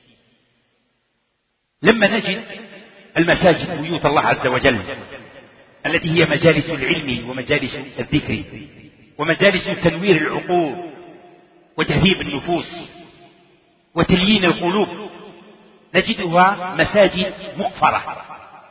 لما نجد المساجد بيوت الله عز وجل التي هي مجالس العلم ومجالس الذكر ومجالس تنوير العقول وتهذيب النفوس وتليين القلوب، نجدها مساجد مقفرة،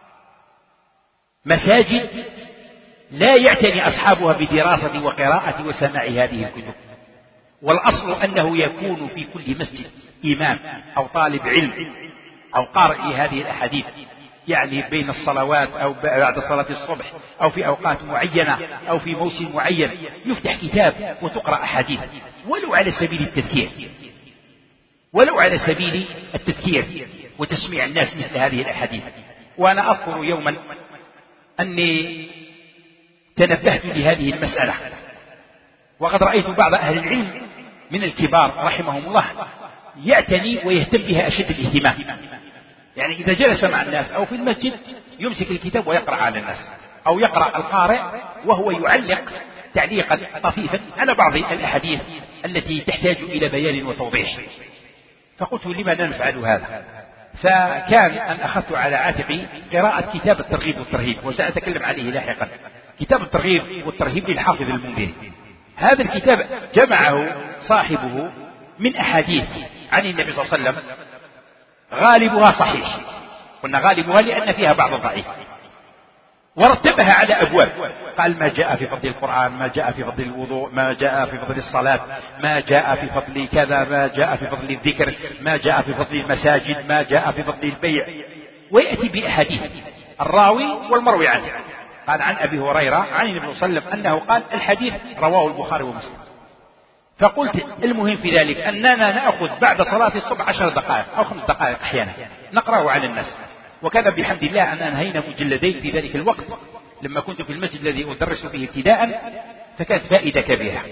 مساجد لا يعتني أصحابها بدراسة وقراءة وسماع هذه الكتب. والأصل أنه يكون في كل مسجد إمام أو طالب علم أو قارئ لهذه الأحاديث، يعني بين الصلوات أو بعد صلاة الصبح أو في أوقات معينة أو في موسم معين يفتح كتاب وتقرأ أحاديث، ولو على سبيل التذكير، ولو على سبيل التذكير وتسميع الناس مثل هذه الأحاديث. وأنا أذكر يوما أني تنبهت لهذه المسألة، وقد رأيت بعض أهل العلم من الكبار رحمهم الله يعتني ويهتم بها أشد الاهتمام. يعني إذا جلس مع الناس أو في المسجد يمسك الكتاب ويقرأ على الناس، أو يقرأ القارئ وهو يعلق تعليقا طفيفا على بعض الأحاديث التي تحتاج إلى بيان وتوضيح. فقلت لما لا نفعل هذا؟ فكان أن أخذت على عاتقي قراءة كتاب الترغيب والترهيب، وسأتكلم عليه لاحقا. كتاب الترغيب والترهيب للحافظ المنذري. هذا الكتاب جمعه صاحبه من أحاديث عن النبي صلى الله عليه وسلم، غالبها صحيح، قلنا غالبها لأن فيها بعض الضعيف، ورتبها على أبواب، قال ما جاء في فضل القرآن، ما جاء في فضل الوضوء، ما جاء في فضل الصلاة، ما جاء في فضل كذا، ما جاء في فضل الذكر، ما جاء في فضل المساجد، ما جاء في فضل البيع، ويأتي بأحاديث الراوي والمروي عنه. قال عن أبي هريرة عن النبي صلى الله عليه وسلم أنه قال الحديث رواه البخاري ومسلم. فقلت المهم في ذلك أننا نأخذ بعد صلاة الصبح 10 دقائق أو 5 دقائق أحيانا نقرأه على الناس. وكان بحمد الله أن أنهينا مجلدين في ذلك الوقت لما كنت في المسجد الذي أدرس فيه ابتداء، فكانت فائدة كبيرة.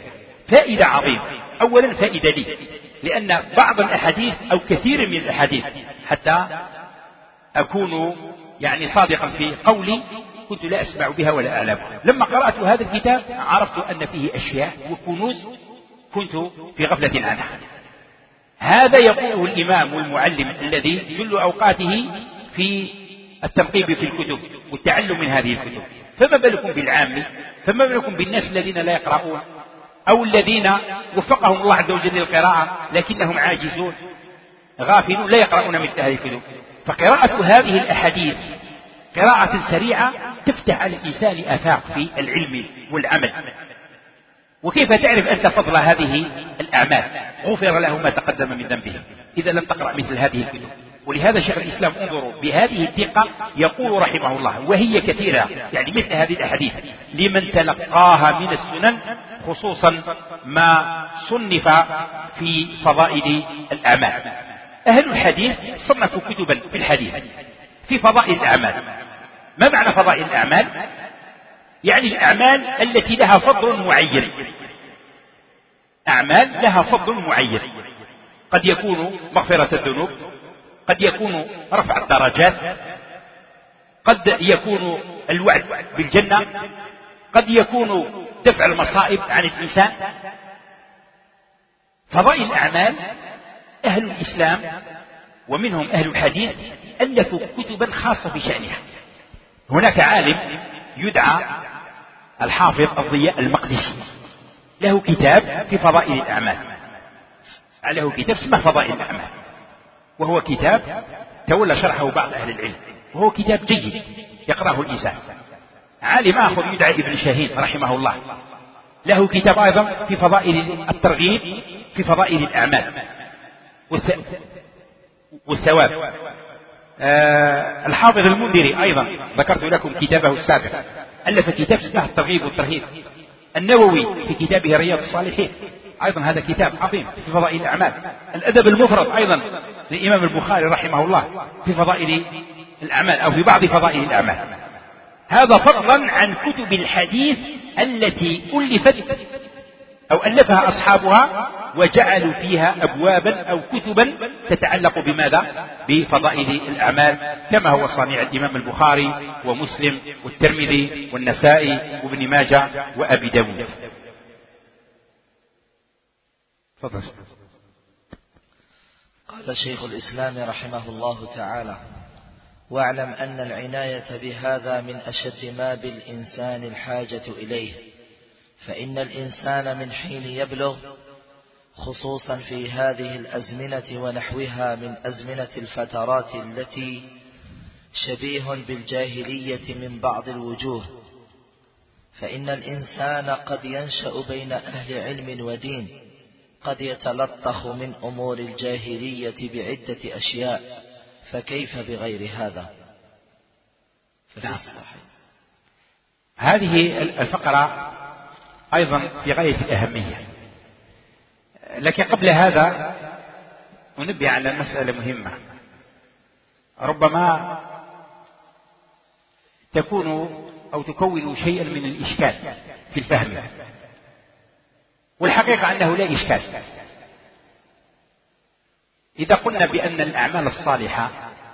فائدة عظيمة. أولا فائدة لي، لأن بعض الأحاديث أو كثير من الأحاديث، حتى أكون يعني صادقا في قولي، كنت لا أسمع بها ولا أعلمها. لما قرأت هذا الكتاب عرفت أن فيه أشياء وكنوز كنت في غفلة عنها. هذا يقوله الإمام والمعلم الذي جل أوقاته في التنقيب في الكتب والتعلم من هذه الكتب، فما بالكم بالعام؟ فما بالكم بالناس الذين لا يقرؤون، أو الذين وفقهم الله عز وجل للقراءة لكنهم عاجزون غافلون لا يقرؤون مثل هذه الكتب. فقراءة هذه الأحاديث قراءة سريعة تفتح على الإنسان آفاق في العلم والعمل. وكيف تعرف أنت فضل هذه الأعمال؟ غفر له ما تقدم من ذنبه إذا لم تقرأ مثل هذه الكتب. ولهذا شيخ الإسلام انظروا بهذه الدقة يقول رحمه الله، وهي كثيرة يعني مثل هذه الأحاديث لمن تلقاها من السنن، خصوصا ما صنف في فضائل الأعمال. أهل الحديث صنفوا كتبا في الحديث في فضائل الأعمال. ما معنى فضائل الأعمال؟ يعني الأعمال التي لها فضل معين، أعمال لها فضل معين، قد يكون مغفرة الذنوب، قد يكون رفع الدرجات، قد يكون الوعد بالجنة، قد يكون دفع المصائب عن الإنسان. فضائل الأعمال أهل الإسلام ومنهم أهل الحديث ألفوا كتبا خاصة بشأنها. هناك عالم يدعى الحافظ الضياء المقدسي، له كتاب في فضائل الأعمال، له كتاب اسمه فضائل الأعمال، وهو كتاب تولى شرحه بعض أهل العلم، وهو كتاب جيد يقرأه الإنسان. عالم آخر يدعى ابن شاهين رحمه الله، له كتاب أيضا في فضائل الترغيب في فضائل الأعمال والثواب. الحافظ المنذري أيضا ذكرت لكم كتابه السابق، ألف كتاب اسمه الترغيب والترهيب. النووي في كتابه رياض الصالحين أيضا هذا كتاب عظيم في فضائل الأعمال. الأدب المفرد أيضا للإمام البخاري رحمه الله في فضائل الأعمال أو في بعض فضائل الأعمال. هذا فضلا عن كتب الحديث التي ألفت أو ألفها أصحابها وجعلوا فيها أبوابا أو كتبا تتعلق بماذا؟ بفضائل الأعمال، كما هو صنيع الإمام البخاري ومسلم والترمذي والنسائي وابن ماجه وأبي داود. فضل. قال شيخ الإسلام رحمه الله تعالى: واعلم أن العناية بهذا من أشد ما بالإنسان الحاجة إليه، فإن الإنسان من حين يبلغ، خصوصا في هذه الأزمنة ونحوها من أزمنة الفترات التي شبيه بالجاهلية من بعض الوجوه، فإن الإنسان قد ينشأ بين أهل علم ودين، قد يتلطخ من أمور الجاهلية بعدة أشياء، فكيف بغير هذا؟ هذه الفقرة أيضا في غاية الأهمية، لكن قبل هذا أنبه على مسألة مهمة ربما تكون أو تكون شيئا من الإشكال في الفهم، والحقيقة أنه لا إشكال. إذا قلنا بأن الأعمال الصالحة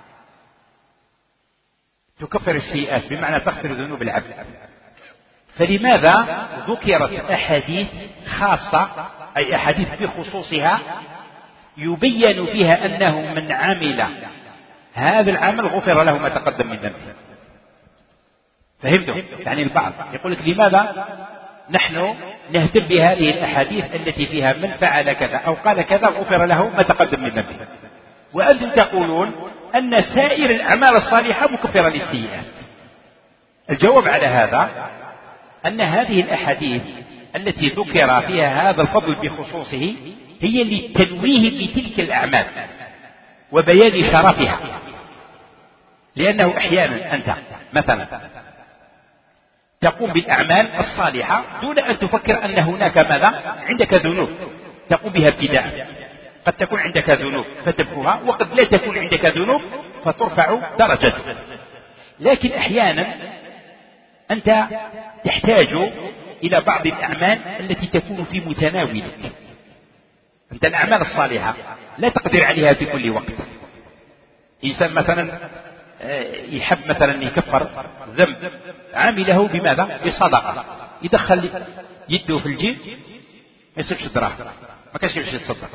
تكفر السيئات بمعنى تغفر ذنوب العبد، فلماذا ذكرت أحاديث خاصة أي أحاديث بخصوصها يبين فيها أنه من عمل هذا العمل غفر له ما تقدم من ذنبه؟ فهمتم؟ يعني البعض يقول لك لماذا نحن نهتم بهذه الأحاديث التي فيها من فعل كذا أو قال كذا غفر له ما تقدم من ذنبه، وأنتم تقولون أن سائر الأعمال الصالحة مكفرة للسيئات. الجواب على هذا أن هذه الأحاديث التي ذكر فيها هذا الفضل بخصوصه هي للتنويه بتلك الأعمال وبيان شرفها، لأنه أحيانا أنت مثلا تقوم بالأعمال الصالحة دون أن تفكر أن هناك ماذا؟ عندك ذنوب تقوم بها ابتداء. قد تكون عندك ذنوب فتبكها، وقد لا تكون عندك ذنوب فترفع درجتك. لكن أحيانا أنت تحتاج إلى بعض الأعمال التي تكون في متناولك. أنت الأعمال الصالحة لا تقدر عليها في كل وقت. إنسان مثلا يحب مثلا يكفر ذنب عامله بماذا؟ بصدقة، يدخل يده في الجيب ما يصيرش دراهم، ما كانش يتصدق،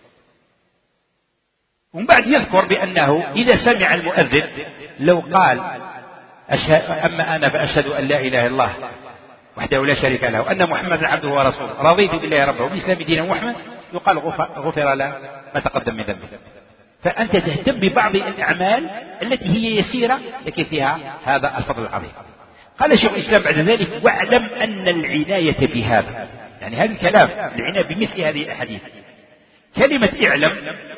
ومن بعد يذكر بأنه إذا سمع المؤذن لو قال أما أنا فأشهد أن لا إله إلا الله وحده لا شريك له وأن محمدا عبده ورسوله رضيت بالله ربه وبالإسلام دينا محمد، يقال غفر له ما تقدم من ذنبه. فأنت تهتم ببعض الأعمال التي هي يسيرة لكن فيها هذا الفضل العظيم. قال شيخ الإسلام بعد ذلك: واعلم أن العناية بهذا، يعني هذا الكلام العناية بمثل هذه الأحاديث. كلمة اعلم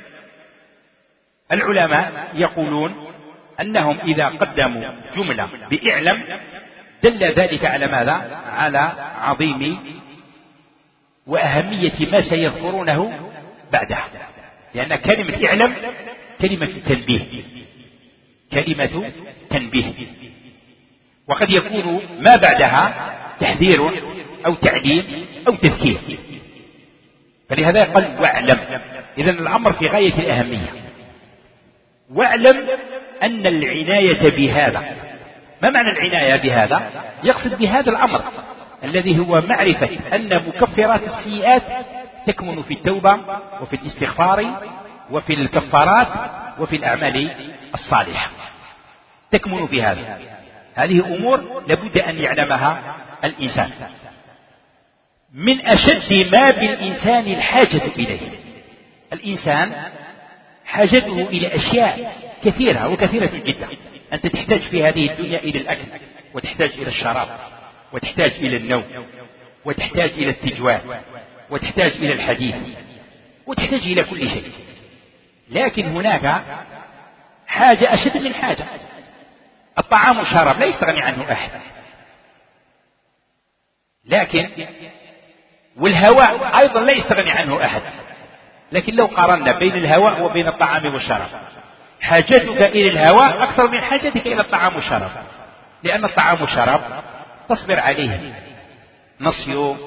العلماء يقولون أنهم إذا قدموا جملة بإعلم دل ذلك على ماذا؟ على عظيم وأهمية ما سيذكرونه بعدها، لأن كلمة اعلم كلمة تنبيه، كلمة تنبيه، وقد يكون ما بعدها تحذير أو تعليم أو تذكير، فلهذا قال واعلم. إذن الأمر في غاية الأهمية. واعلم أن العناية بهذا، ما معنى العناية بهذا؟ يقصد بهذا الأمر الذي هو معرفة أن مكفرات السيئات تكمن في التوبة وفي الاستغفار وفي الكفارات وفي الأعمال الصالحة، تكمن في هذا. هذه أمور لابد أن يعلمها الإنسان. من أشد ما بالإنسان الحاجة إليه، الإنسان حاجته إلى أشياء كثيرة وكثيرة جدا. أنت تحتاج في هذه الدنيا إلى الأكل، وتحتاج إلى الشراب، وتحتاج إلى النوم، وتحتاج إلى التجوال، وتحتاج إلى الحديث، وتحتاج إلى كل شيء. لكن هناك حاجة أشد من حاجة، الطعام والشراب لا يستغني عنه أحد، لكن والهواء أيضا لا يستغني عنه أحد. لكن لو قارنا بين الهواء وبين الطعام والشراب، حاجتك إلى الهواء أكثر من حاجتك إلى الطعام والشراب، لأن الطعام والشراب تصبر عليه نص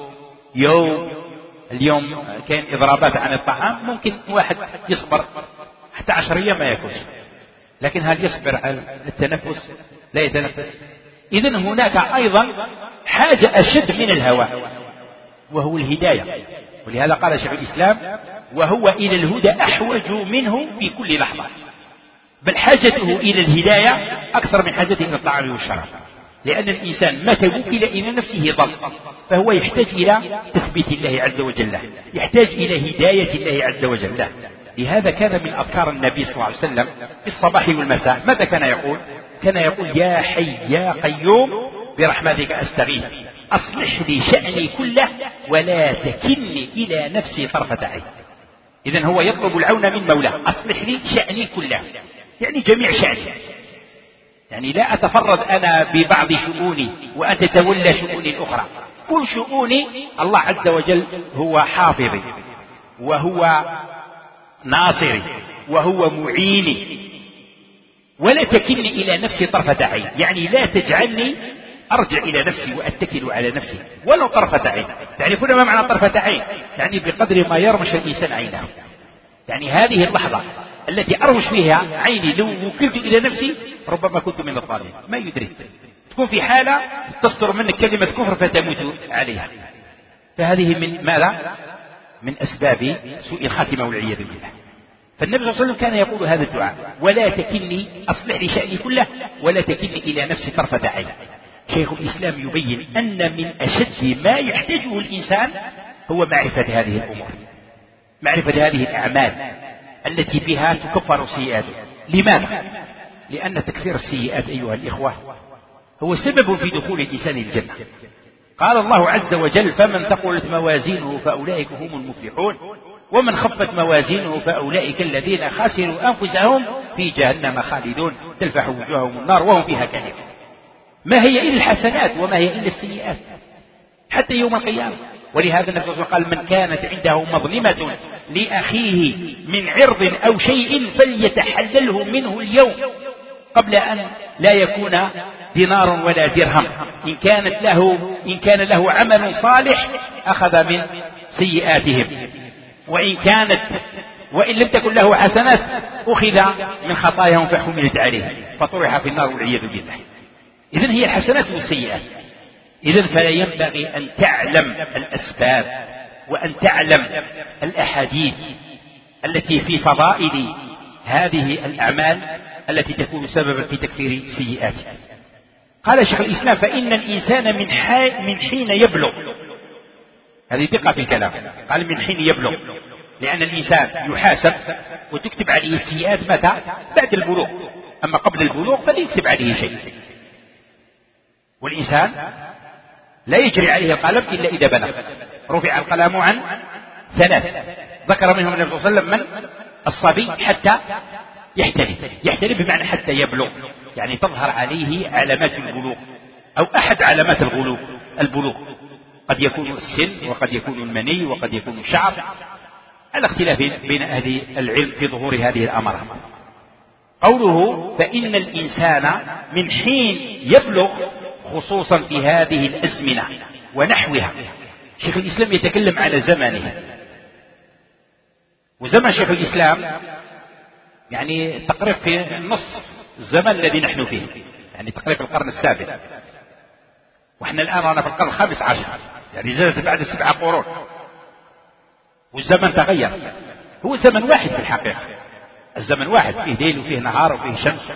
يوم. اليوم كان إضرابات عن الطعام، ممكن واحد يصبر حتى 10 أيام ما يأكلش، لكن هل يصبر على التنفس؟ لا يتنفس. إذن هناك أيضا حاجة أشد من الهواء وهو الهداية، ولهذا قال شيخ الإسلام: وهو إلى الهدى أحوج منه في كل لحظة، بل حاجته إلى الهداية أكثر من حاجته إلى الطعام والشراب، لأن الإنسان متى وكل إلى نفسه ضل، فهو يحتاج إلى تثبيت الله عز وجل، يحتاج إلى هداية الله عز وجل. لهذا كان من أذكار النبي صلى الله عليه وسلم في الصباح والمساء ماذا كان يقول؟ كان يقول: يا حي يا قيوم برحمتك أستغيث أصلح لي شأني كله ولا تكلني إلى نفسي طرفة عين. إذن هو يطلب العون من مولاه، أصلح لي شأني كله، يعني جميع شأني، يعني لا أتفرد أنا ببعض شؤوني وأنت تولى شؤوني الأخرى، كل شؤوني الله عز وجل هو حافظي وهو ناصري وهو معيني، ولا تكلني إلى نفسي طرفة عين، يعني لا تجعلني أرجع إلى نفسي وأتكل على نفسي ولو طرفة عين. تعرفون ما معنى طرفة عين؟ يعني بقدر ما يرمش الإنسان عينه، يعني هذه اللحظة التي أرمش فيها عيني لو وكلت إلى نفسي ربما كنت من الظالمين ما يدري، تكون في حالة تصدر منك كلمة كفر فتموت عليها. فهذه من ماذا؟ من أسباب سوء الخاتمة والعياذ بالله. فالنبي صلى الله عليه وسلم كان يقول هذا الدعاء: ولا تكلني أصلح لي شأني كله ولا تكلني إلى نفسي طرفة عين. شيخ الإسلام يبين أن من أشد ما يحتاجه الإنسان هو معرفة هذه الأمور، معرفة هذه الأعمال التي بها تكفر سيئاته. لماذا؟ لأن تكفير السيئات أيها الإخوة هو سبب في دخول الإنسان الجنة. قال الله عز وجل: فمن ثقلت موازينه فأولئك هم المفلحون ومن خفت موازينه فأولئك الذين خسروا أنفسهم في جهنم خالدون تلفح وجوههم النار وهم فيها كالحون. ما هي إلا الحسنات وما هي إلا السيئات حتى يوم القيامة. ولهذا النبي صلى الله عليه وسلم قال: من كانت عنده مظلمة لأخيه من عرض أو شيء فليتحلله منه اليوم. قبل أن لا يكون دينار ولا درهم. إن كان له عمل صالح أخذ من سيئاتهم، وإن لم تكن له حسنات أخذ من خطاياهم فحملت عليه فطرح في النار والعياذ بالله. إذن هي الحسنات والسيئات. إذن فلا ينبغي أن تعلم الأسباب وأن تعلم الأحاديث التي في فضائل هذه الأعمال التي تكون سببا في تكفير سيئاته. قال شيخ الإسلام: فإن الإنسان من حين يبلغ، هذه دقة في الكلام، قال من حين يبلغ، لأن الإنسان يحاسب وتكتب عليه السيئات متى؟ بعد البلوغ، أما قبل البلوغ فلا يكتب عليه شيء. والإنسان لا يجري عليه القلم إلا إذا بلغ. رفع القلم عن 3، ذكر منهم النبي صلى الله عليه وسلم من الصبي حتى يحتلم بمعنى حتى يبلغ، يعني تظهر عليه علامات البلوغ أو أحد علامات البلوغ. قد يكون السن، وقد يكون المني، وقد يكون الشعر، على اختلاف بين أهل العلم في ظهور هذه الأمراض. قوله: فإن الإنسان من حين يبلغ، خصوصا في هذه الأزمنة ونحوها. شيخ الإسلام يتكلم على زمانه، وزمن شيخ الإسلام يعني تقريبا في نصف الزمن الذي نحن فيه، يعني تقريبا القرن السابع، وإحنا الآن رانا في القرن 15، يعني زادت بعد 7 قرون، والزمن تغير. هو زمن واحد في الحقيقة، الزمن واحد، فيه ليل وفيه نهار وفيه شمس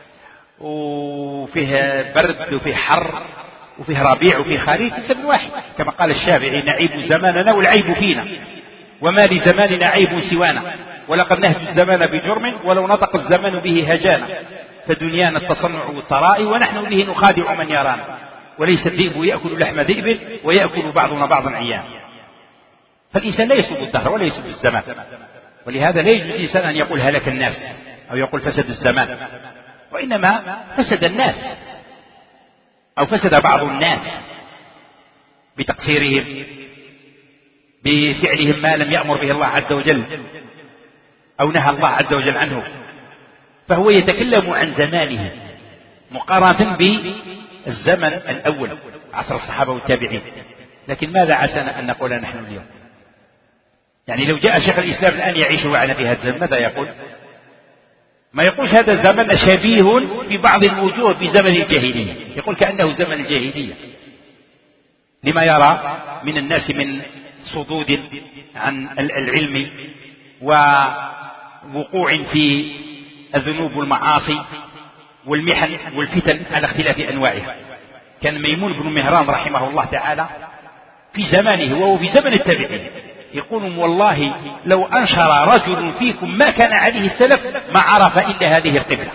وفيه برد وفيه حر وفيه ربيع وفيه خريف، الزمن واحد. كما قال الشافعي: نعيب زماننا والعيب فينا، وما لزماننا عيب سوانا، ولقد نهج الزمان بجرم ولو نطق الزمان به هجانا، فدنيانا التصنع والطرائي ونحن به نخادع من يرانا، وليس الذئب يأكل لحم ذئب ويأكل بعضنا بعضا عيان. فالإنسان لا يسب الدهر ولا يسب الزمان، ولهذا لا يجوز الإنسان أن يقول هلك الناس أو يقول فسد الزمان، وإنما فسد الناس أو فسد بعض الناس بتقصيرهم، بفعلهم ما لم يأمر به الله عز وجل أو نهى الله عز وجل عنه. فهو يتكلم عن زمانه مقارنة بالزمن الأول، عصر الصحابة والتابعين. لكن ماذا عسانا أن نقول نحن اليوم؟ يعني لو جاء شيخ الإسلام الآن يعيش معنا في هذا الزمن، ماذا يقول؟ ما يقولش هذا الزمن شبيه في بعض الوجوه بزمن الجاهلية، يقول كأنه زمن الجاهلية، لما يرى من الناس من صدود عن العلم ووقوع في الذنوب والمعاصي والمحن والفتن على اختلاف أنواعها. كان ميمون بن مهران رحمه الله تعالى في زمانه وهو في زمن التابعين يقول: والله لو أنشر رجل فيكم ما كان عليه السلف ما عرف إلا هذه القبلة.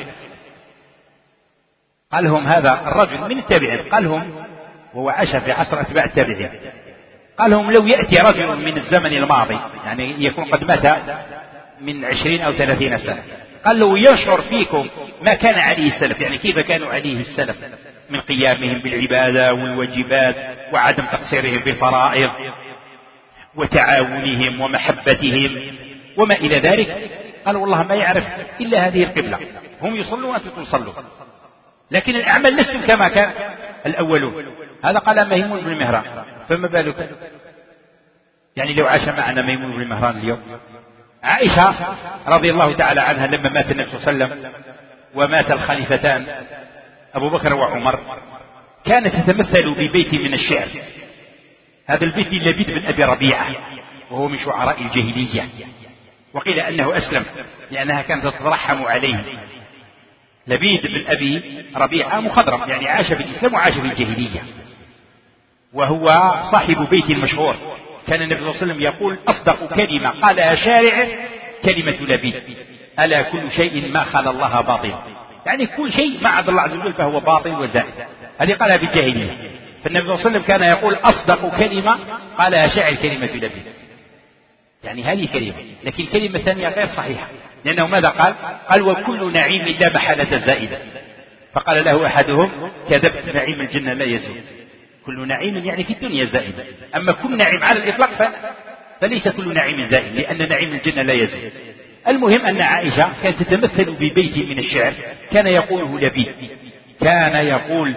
قال لهم هذا الرجل من التابعين، قال لهم وهو عاش في عصر أتباع التابعين، قال لهم لو يأتي رجل من الزمن الماضي، يعني يكون قد مات من 20 أو 30 سنة، قال لو ينشر فيكم ما كان عليه السلف، يعني كيف كانوا عليه السلف من قيامهم بالعبادة والواجبات وعدم تقصيرهم بالفرائض وتعاونهم ومحبتهم وما إلى ذلك، قال والله ما يعرف إلا هذه القبلة، هم يصلون وأنتم تصلون، لكن الأعمال لستم كما كان الأولون. هذا قال ميمون بن مهران، فما بالك يعني لو عاش معنا ميمون بن مهران اليوم؟ عائشة رضي الله تعالى عنها لما مات النبي صلى الله عليه وسلم ومات الخليفتان أبو بكر وعمر، كانت تتمثل ببيت من الشعر. هذا البيت لبيد بن أبي ربيعة، وهو من شعراء الجاهلية، وقيل أنه أسلم لأنها كانت تترحم عليه. لبيد بن أبي ربيعة مخضرم، يعني عاش في الإسلام وعاش في الجاهلية، وهو صاحب بيت مشهور. كان النبي صلى الله عليه وسلم يقول: أصدق كلمة قالها شارع كلمة لبيد: ألا كل شيء ما خلا الله باطل، يعني كل شيء ما عدا الله عز وجل فهو باطل وزائد. هذه قالها في الجاهلية، فالنبي صلى الله عليه وسلم كان يقول: أصدق كلمة قالها شاعر كلمة لبيد، يعني هذه كلمة. لكن كلمة ثانية غير صحيحة، لأنه ماذا قال؟ قال: وكل نعيم لا محالة زائدة. فقال له أحدهم: كذبت، نعيم الجنة لا يزول. كل نعيم يعني في الدنيا زائد، أما كل نعيم على الإطلاق فليس كل نعيم زائد، لأن نعيم الجنة لا يزول. المهم أن عائشة كانت تتمثل ببيت من الشعر كان يقوله لبيد، كان يقول: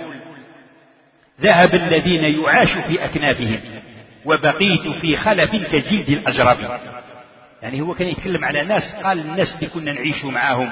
ذهب الذين يعاش في أكنافهم وبقيت في خلف كجلد الأجرب. يعني هو كان يتكلم على ناس، قال الناس اللي كنا نعيش معاهم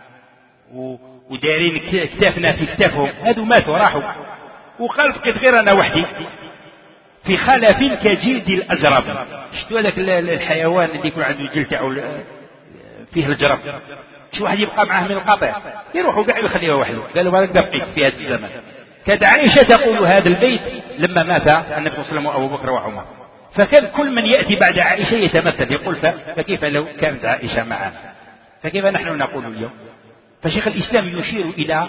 ودارين كتافنا في كتافهم هذو ماتوا راحوا، وقال بقيت غير أنا وحدي في خلف كجلد الأجرب. شفتوا هذاك الحيوان اللي يكون عنده الجلد تاعو فيه الجرب، شو واحد يبقى معاه من القطع يروحوا قاعد يخليه وحده. قالوا ما بقيت في هذا الزمن. كانت عائشة تقول هذا البيت لما مات النبي صلى الله عليه وسلم وأبو بكر وعمر، فكان كل من يأتي بعد عائشة يتمثل يقول فكيف لو كانت عائشة معنا، فكيف نحن نقول اليوم؟ فشيخ الإسلام يشير إلى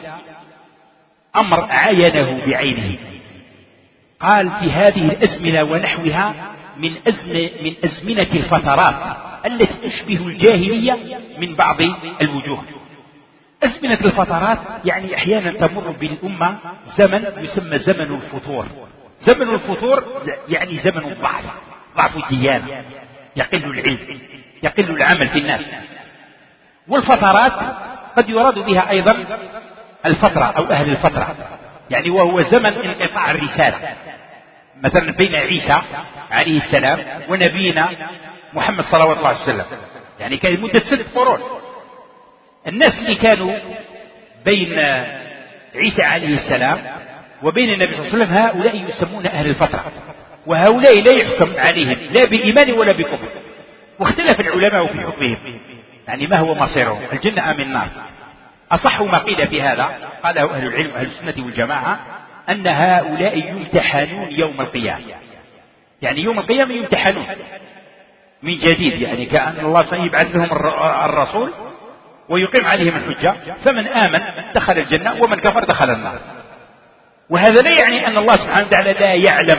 أمر عاينه بعينه، قال: في هذه الأزمنة ونحوها من أزمنة الفترات التي تشبه الجاهلية من بعض الوجوه. أزمنة الفترات يعني أحيانا تمر بالأمة زمن يسمى زمن الفتور. زمن الفتور يعني زمن الضعف، ضعف الديانة، يقل العلم، يقل العمل في الناس. والفترات قد يراد بها أيضا الفترة أو أهل الفترة، يعني وهو زمن انقطاع الرسالة، مثلا بين عيسى عليه السلام ونبينا محمد صلى الله عليه وسلم، يعني كان مدة 6 قرون. الناس اللي كانوا بين عيسى عليه السلام وبين النبي صلى الله عليه وسلم هؤلاء يسمون أهل الفترة، وهؤلاء لا يحكم عليهم لا بالإيمان ولا بكفر، واختلف العلماء في حكمهم، يعني ما هو مصيرهم، الجنة أم النار. أصح ما قيل في هذا قاله أهل العلم أهل السنة والجماعة أن هؤلاء يمتحنون يوم القيامة، يعني يوم القيامة يمتحنون من جديد، يعني كأن الله سيبعث لهم الرسول ويقيم عليهم الحجة، فمن آمن دخل الجنة ومن كفر دخل النار. وهذا لا يعني أن الله سبحانه وتعالى لا يعلم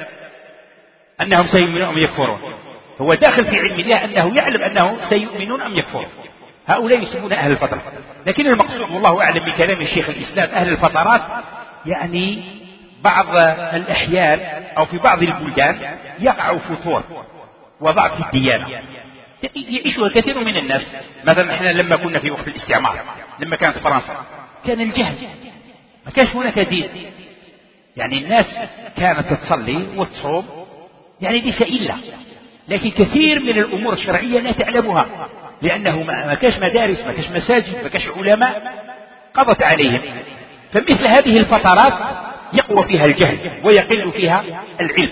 أنهم سيؤمنون أم يكفرون، هو داخل في علم الله أنه يعلم أنهم سيؤمنون أم يكفرون. هؤلاء يسمون أهل الفترة، لكن المقصود والله أعلم من كلام الشيخ الإسلام أهل الفترات يعني بعض الأحيان أو في بعض البلدان يقع فتور وضعف في الديانة يعيشها كثير من الناس. مثلا احنا لما كنا في وقت الاستعمار، لما كانت فرنسا، كان الجهل، ما كانش هناك دين، يعني الناس كانت تصلي وتصوم يعني ليس إلا، لكن كثير من الأمور الشرعية لا تعلمها، لأنه ما كانش مدارس، ما كانش مساجد، ما كانش علماء قضت عليهم. فمثل هذه الفترات يقوى فيها الجهل ويقل فيها العلم،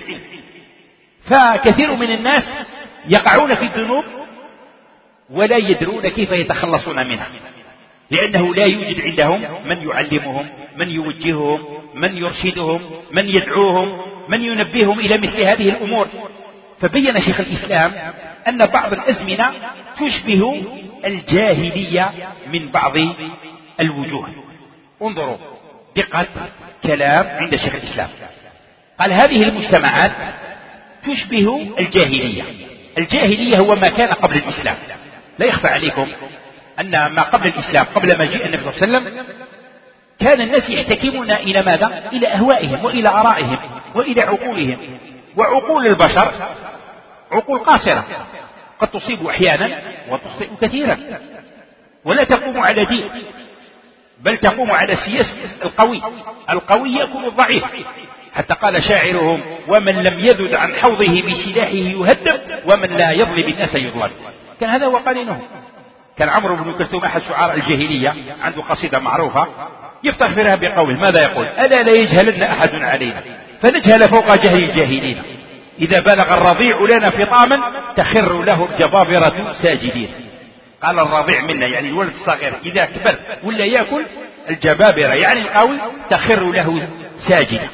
فكثير من الناس يقعون في الذنوب ولا يدرون كيف يتخلصون منها، لأنه لا يوجد عندهم من يعلمهم، من يوجههم، من يرشدهم، من يدعوهم، من ينبههم إلى مثل هذه الأمور. فبين شيخ الإسلام أن بعض الأزمنة تشبه الجاهلية من بعض الوجوه. انظروا دقة كلام عند شيخ الإسلام، قال هذه المجتمعات تشبه الجاهلية. الجاهلية هو ما كان قبل الإسلام. لا يخفى عليكم أن ما قبل الإسلام، قبل مجيء النبي صلى الله عليه وسلم، كان الناس يحتكمون إلى ماذا؟ إلى أهوائهم وإلى آرائهم وإلى عقولهم. وعقول البشر عقول قاصرة، قد تصيب أحيانا وتخطئ كثيرا، ولا تقوم على دين، بل تقوم على سياسة القوي. القوي يأكل الضعيف، حتى قال شاعرهم: ومن لم يذد عن حوضه بسلاحه يهدم، ومن لا يظلم الناس يظلم. كان هذا هو قرينه. كان عمرو بن كلثوم أحد شعراء الجاهلية عنده قصيدة معروفة يفتخر فيها بقوله، ماذا يقول؟ ألا لا يجهلن أحد علينا فنجهل فوق جهل الجاهلين، إذا بلغ الرضيع لنا فطاما تخر له الجبابرة ساجدين. قال الرضيع منا يعني الولد الصغير إذا كبر ولا يأكل، الجبابرة يعني القوي تخر له ساجدا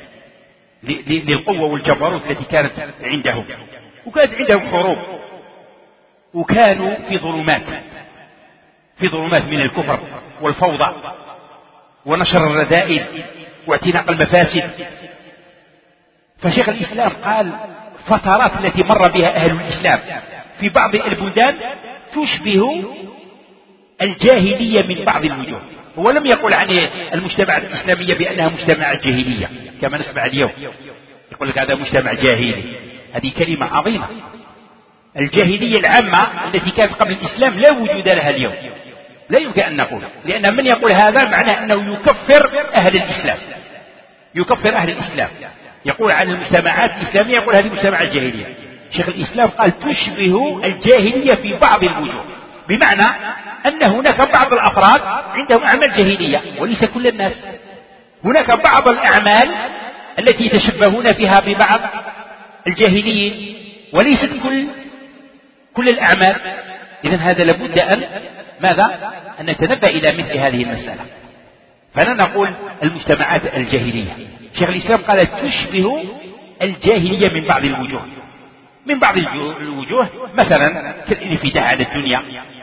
للقوة والجبروت التي كانت عندهم. وكانت عندهم حروب، وكانوا في ظلمات من الكفر والفوضى ونشر الرذائل واعتناق المفاسد. فشيخ الإسلام قال فترات التي مر بها أهل الإسلام في بعض البلدان تشبه الجاهلية من بعض الوجوه. هو لم يقل عن المجتمعات الإسلامية بأنها مجتمعات جاهلية كما نسمع اليوم، يقول لك هذا مجتمع جاهلي. هذه كلمة عظيمة، الجاهلية العامة التي كانت قبل الإسلام لا وجود لها اليوم، لا يمكن أن نقول، لأن من يقول هذا معناه أنه يكفر أهل الإسلام، يكفر أهل الإسلام، يقول عن المجتمعات الإسلامية، يقول هذه مجتمعات جاهلية. شيخ الإسلام قال تشبه الجاهلية في بعض الوجوه، بمعنى أن هناك بعض الأفراد عندهم أعمال جاهلية وليس كل الناس، هناك بعض الأعمال التي يتشبهون فيها ببعض الجاهليين وليست كل الأعمال. إذن هذا لابد أن نتنبه إلى مثل هذه المسألة، فلا نقول المجتمعات الجاهلية. شيخ الإسلام قال تشبه الجاهلية من بعض الوجوه، من بعض الوجوه مثلا كالانفتاح على الدنيا،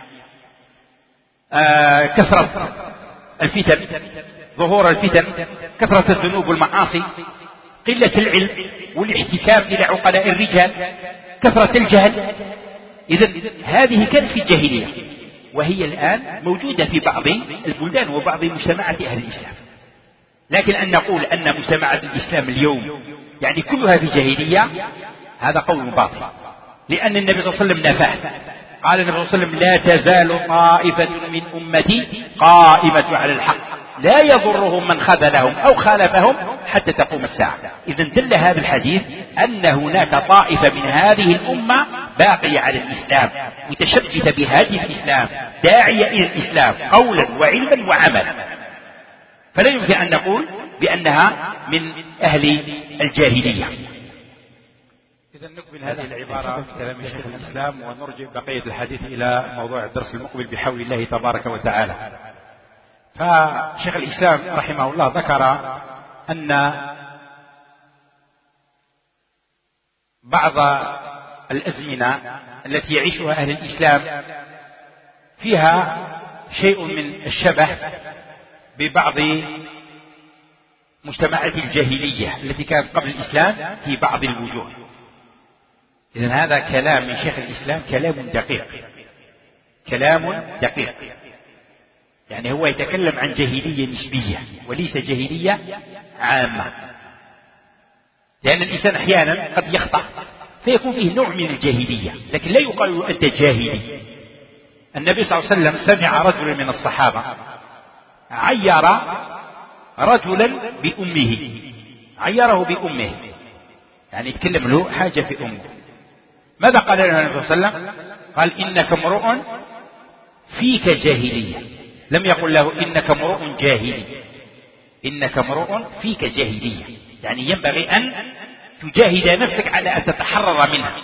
كثرة الفتن، ظهور الفتن، كثرة الذنوب والمعاصي، قلة العلم والاحتكام إلى عقلاء الرجال، كثرة الجهل. إذن هذه كانت في الجاهلية، وهي الآن موجودة في بعض البلدان وبعض مجتمعات أهل الإسلام. لكن أن نقول أن مجتمعات الإسلام اليوم يعني كلها في جاهلية، هذا قول باطل، لأن النبي صلى الله عليه وسلم نفاه. قال النبي صلى الله عليه وسلم لا تزال طائفة من أمتي قائمة على الحق لا يضرهم من خذلهم أو خالفهم حتى تقوم الساعة. إذن دل هذا الحديث أن هناك طائفة من هذه الأمة باقية على الإسلام، متشبثة بهدي الإسلام، داعية إلى الإسلام قولا وعلما وعملا، فلا يمكن أن نقول بأنها من أهل الجاهلية. إذا نكمل هذه العبارة في كلام شيخ الإسلام ونرجع بقية الحديث إلى موضوع الدرس المقبل بحول الله تبارك وتعالى. فشيخ الإسلام رحمه الله ذكر أن بعض الأزمنة التي يعيشها أهل الإسلام فيها شيء من الشبه ببعض مجتمعات الجاهلية التي كانت قبل الإسلام في بعض الوجوه. إذن هذا كلام من شيخ الإسلام كلام دقيق، كلام دقيق، يعني هو يتكلم عن جاهلية نسبية وليس جاهلية عامة، لأن الإنسان أحيانا قد يخطأ فيكون فيه نوع من الجاهلية، لكن لا يقال له أنت جاهلي. النبي صلى الله عليه وسلم سمع رجلا من الصحابة عير رجلا بأمه، عيره بأمه، يعني يتكلم له حاجة في أمه. ماذا قال له النبي صلى الله عليه وسلم؟ قال إنك امرؤ فيك جاهلية، لم يقل له إنك امرؤ جاهلي، إنك امرؤ فيك جاهلية، يعني ينبغي أن تجاهد نفسك على أن تتحرر منها.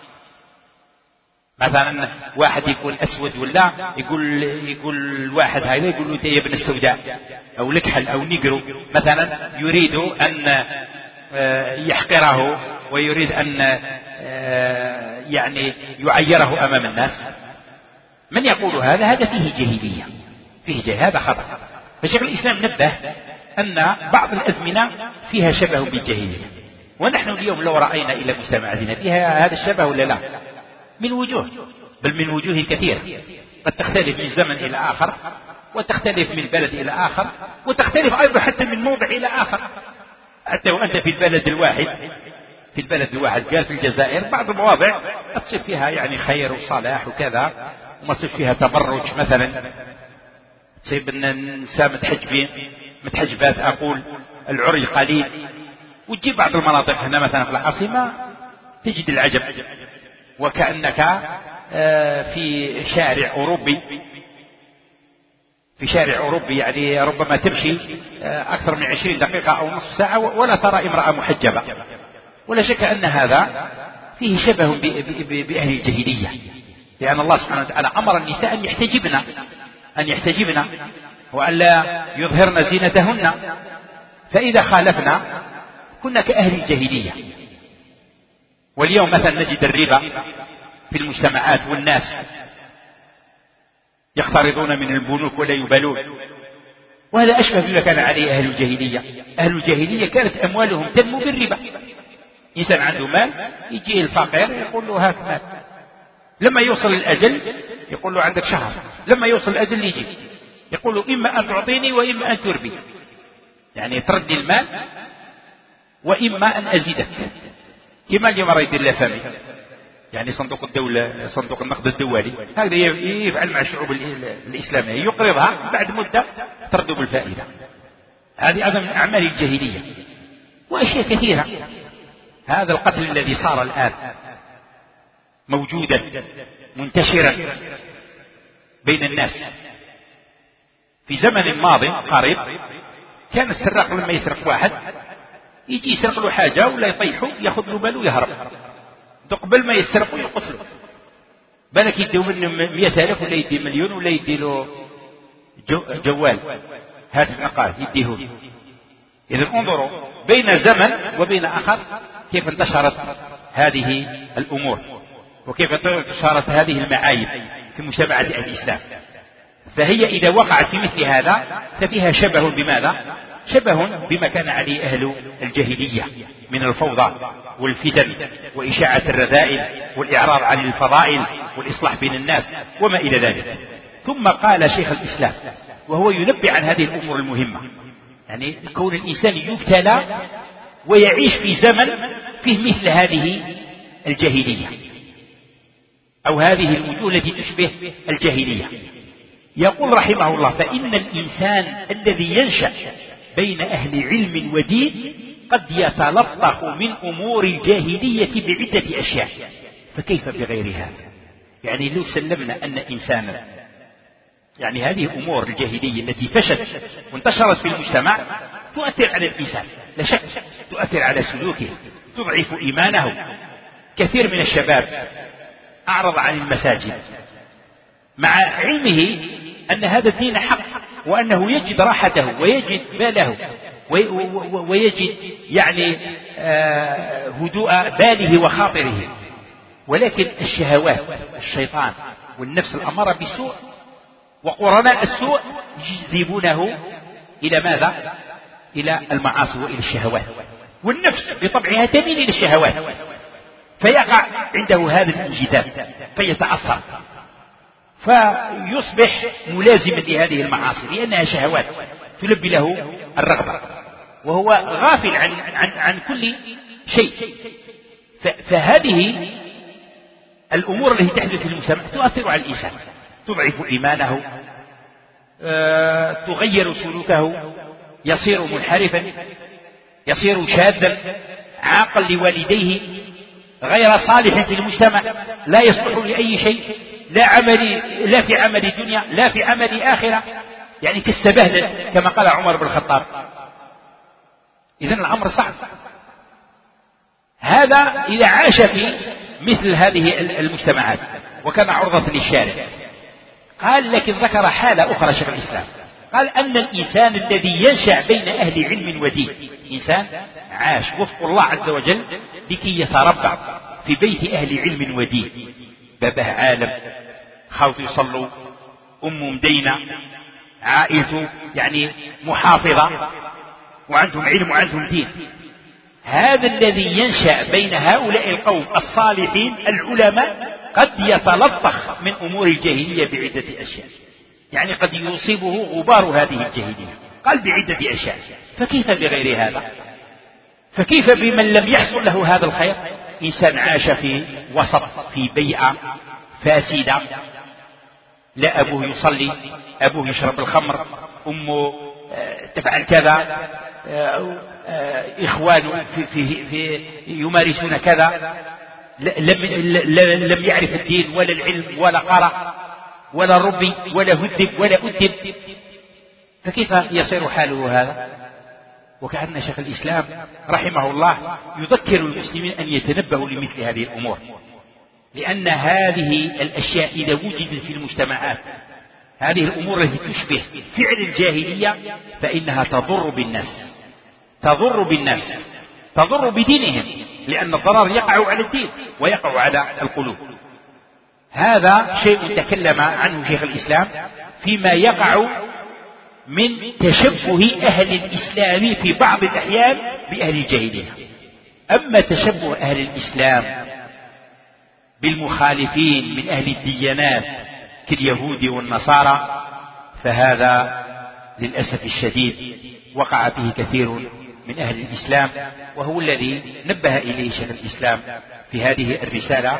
مثلا واحد يكون أسود ولا يقول واحد هذا يقول له يا ابن السوداء أو لكحل أو نيجرو مثلا، يريد أن يحقره ويريد أن يعني يعيره أمام الناس. من يقول هذا فيه جاهلية، فيه جاهلية، هذا خطأ. فشيخ الإسلام نبه أن بعض الأزمنة فيها شبه بالجاهلية، ونحن اليوم لو رأينا إلى مجتمعاتنا فيها هذا الشبه ولا لا؟ من وجوه، بل من وجوه كثيرة، قد تختلف من زمن إلى آخر، وتختلف من بلد إلى آخر، وتختلف أيضا حتى من موضع إلى آخر. حتى وأنت في البلد الواحد قال في الجزائر بعض المواضع تصير فيها يعني خير وصلاح وكذا، وما تصير فيها تبرج مثلا، تصيب النساء متحجبات أقول العري قليل، وتجيب بعض المناطق هنا مثلا في العاصمة تجد العجب، وكأنك في شارع أوروبي، يعني ربما تمشي أكثر من 20 دقيقة أو نصف ساعة ولا ترى امرأة محجبة. ولا شك أن هذا فيه شبه بأهل الجاهلية، لأن الله سبحانه وتعالى أمر النساء أن يحتجبن وأن لا يظهرن زينتهن، فإذا خالفنا كنا كأهل الجاهلية. واليوم مثلا نجد الربا في المجتمعات، والناس يقترضون من البنوك ولا يبالون، وهذا أشبه بما كان عليه أهل الجاهلية. أهل الجاهلية كانت أموالهم تنمو بالربا، إنسان عنده مال يجي الفقير يقول له هات مال، لما يوصل الأجل يقول له عندك شهر، لما يوصل الأجل يجي يقول له إما أن تعطيني وإما أن تربي، يعني تردي المال وإما أن أزيدك، كما اليوم راه يدير لا فامي، يعني صندوق الدولة، صندوق النقد الدولي، هذا يفعل مع الشعوب الإسلامية، يقرضها بعد مدة ترد بالفائدة. هذه أيضا من أعمال الجاهلية وأشياء كثيرة. هذا القتل الذي صار الآن موجودا منتشرا بين الناس، في زمن ماضي قريب كان السراق لما يسرق واحد يجي يسرق له حاجة ولا يطيحه ياخذ له باله ويهرب، قبل ما يسرقه يقتله، بالك يديه منه 100,000 ولا يدي مليون ولا يدي له جوال هاتف عقار يديه. إذا انظروا بين زمن وبين آخر كيف انتشرت هذه الأمور وكيف انتشرت هذه المعايب في مجتمعات الإسلام. فهي إذا وقعت في مثل هذا ففيها شبه بماذا؟ شبه بما كان عليه أهل الجاهلية من الفوضى والفتن وإشاعة الرذائل والإعراض عن الفضائل والإصلاح بين الناس وما إلى ذلك. ثم قال شيخ الإسلام وهو ينبه عن هذه الأمور المهمة، يعني كون الإنسان يبتلى ويعيش في زمن فيه مثل هذه الجاهلية أو هذه الوجوه التي تشبه الجاهلية. يقول رحمه الله: فإن الإنسان الذي ينشأ بين أهل علم ودين قد يتلطخ من أمور الجاهلية بعدة أشياء، فكيف بغير هذا؟ يعني لو سلمنا أن إنسانا، يعني هذه أمور الجاهلية التي فشت وانتشرت في المجتمع تؤثر على الإنسان لا شك، تؤثر على سلوكه، تضعف إيمانه. كثير من الشباب أعرض عن المساجد مع علمه أن هذا الدين حق وأنه يجد راحته ويجد باله ويجد يعني هدوء باله وخاطره، ولكن الشهوات الشيطان والنفس الأمارة بالسوء وقرناء السوء يجذبونه إلى ماذا؟ إلى المعاصي وإلى الشهوات، والنفس بطبعها تميل إلى الشهوات، فيقع عنده هذا الانجذاب فيتأثر فيصبح ملازما لهذه المعاصي لأنها شهوات تلبي له الرغبة وهو غافل عن كل شيء. فهذه الأمور التي تحدث في المجتمع تؤثر على الإنسان، تضعف إيمانه، تغير سلوكه، يصير منحرفا، يصير شاذا، عاقا لوالديه، غير صالح في المجتمع، لا يصلح لأي شيء، لا في عمل الدنيا لا في عمل آخرة، يعني كالسبهلل كما قال عمر بن الخطاب. إذن الأمر صعب. هذا إذا عاش في مثل هذه المجتمعات وكان عرضة للشارع. قال لكن ذكر حالة أخرى شيخ الإسلام، قال أن الإنسان الذي ينشأ بين أهل علم ودين، إنسان عاش وفق الله عز وجل لكي يتربى في بيت أهل علم ودين، بابه عالم، خاوته يصلوا، أمه مدينة، عائلته يعني محافظة وعندهم علم وعندهم دين. هذا الذي ينشأ بين هؤلاء القوم الصالحين العلماء قد يتلطخ من أمور الجاهلية بعدة أشياء، يعني قد يصيبه غبار هذه الجاهلية. قال بعدة أشياء، فكيف بغير هذا؟ فكيف بمن لم يحصل له هذا الخير؟ إنسان عاش في وسط، في بيئة فاسدة، لا أبوه يصلي، أبوه يشرب الخمر، أمه تفعل كذا، إخوانه في يمارسون كذا، لم يعرف الدين ولا العلم ولا قرأ ولا ربي ولا هدب ولا أدب، فكيف يصير حاله هذا؟ وكأن شيخ الإسلام رحمه الله يذكر المسلمين أن يتنبهوا لمثل هذه الأمور، لأن هذه الأشياء إذا وجدت في المجتمعات، هذه الأمور التي تشبه فعل الجاهلية، فإنها تضر بالناس، تضر بالناس، تضر بدينهم، لأن الضرر يقع على الدين ويقع على القلوب. هذا شيء تكلم عنه شيخ الإسلام فيما يقع من تشبه أهل الإسلام في بعض الأحيان بأهل الجاهلية. أما تشبه أهل الإسلام بالمخالفين من أهل الديانات كاليهود والنصارى فهذا للأسف الشديد وقع فيه كثير من أهل الإسلام، وهو الذي نبه إليه شيخ الإسلام في هذه الرسالة،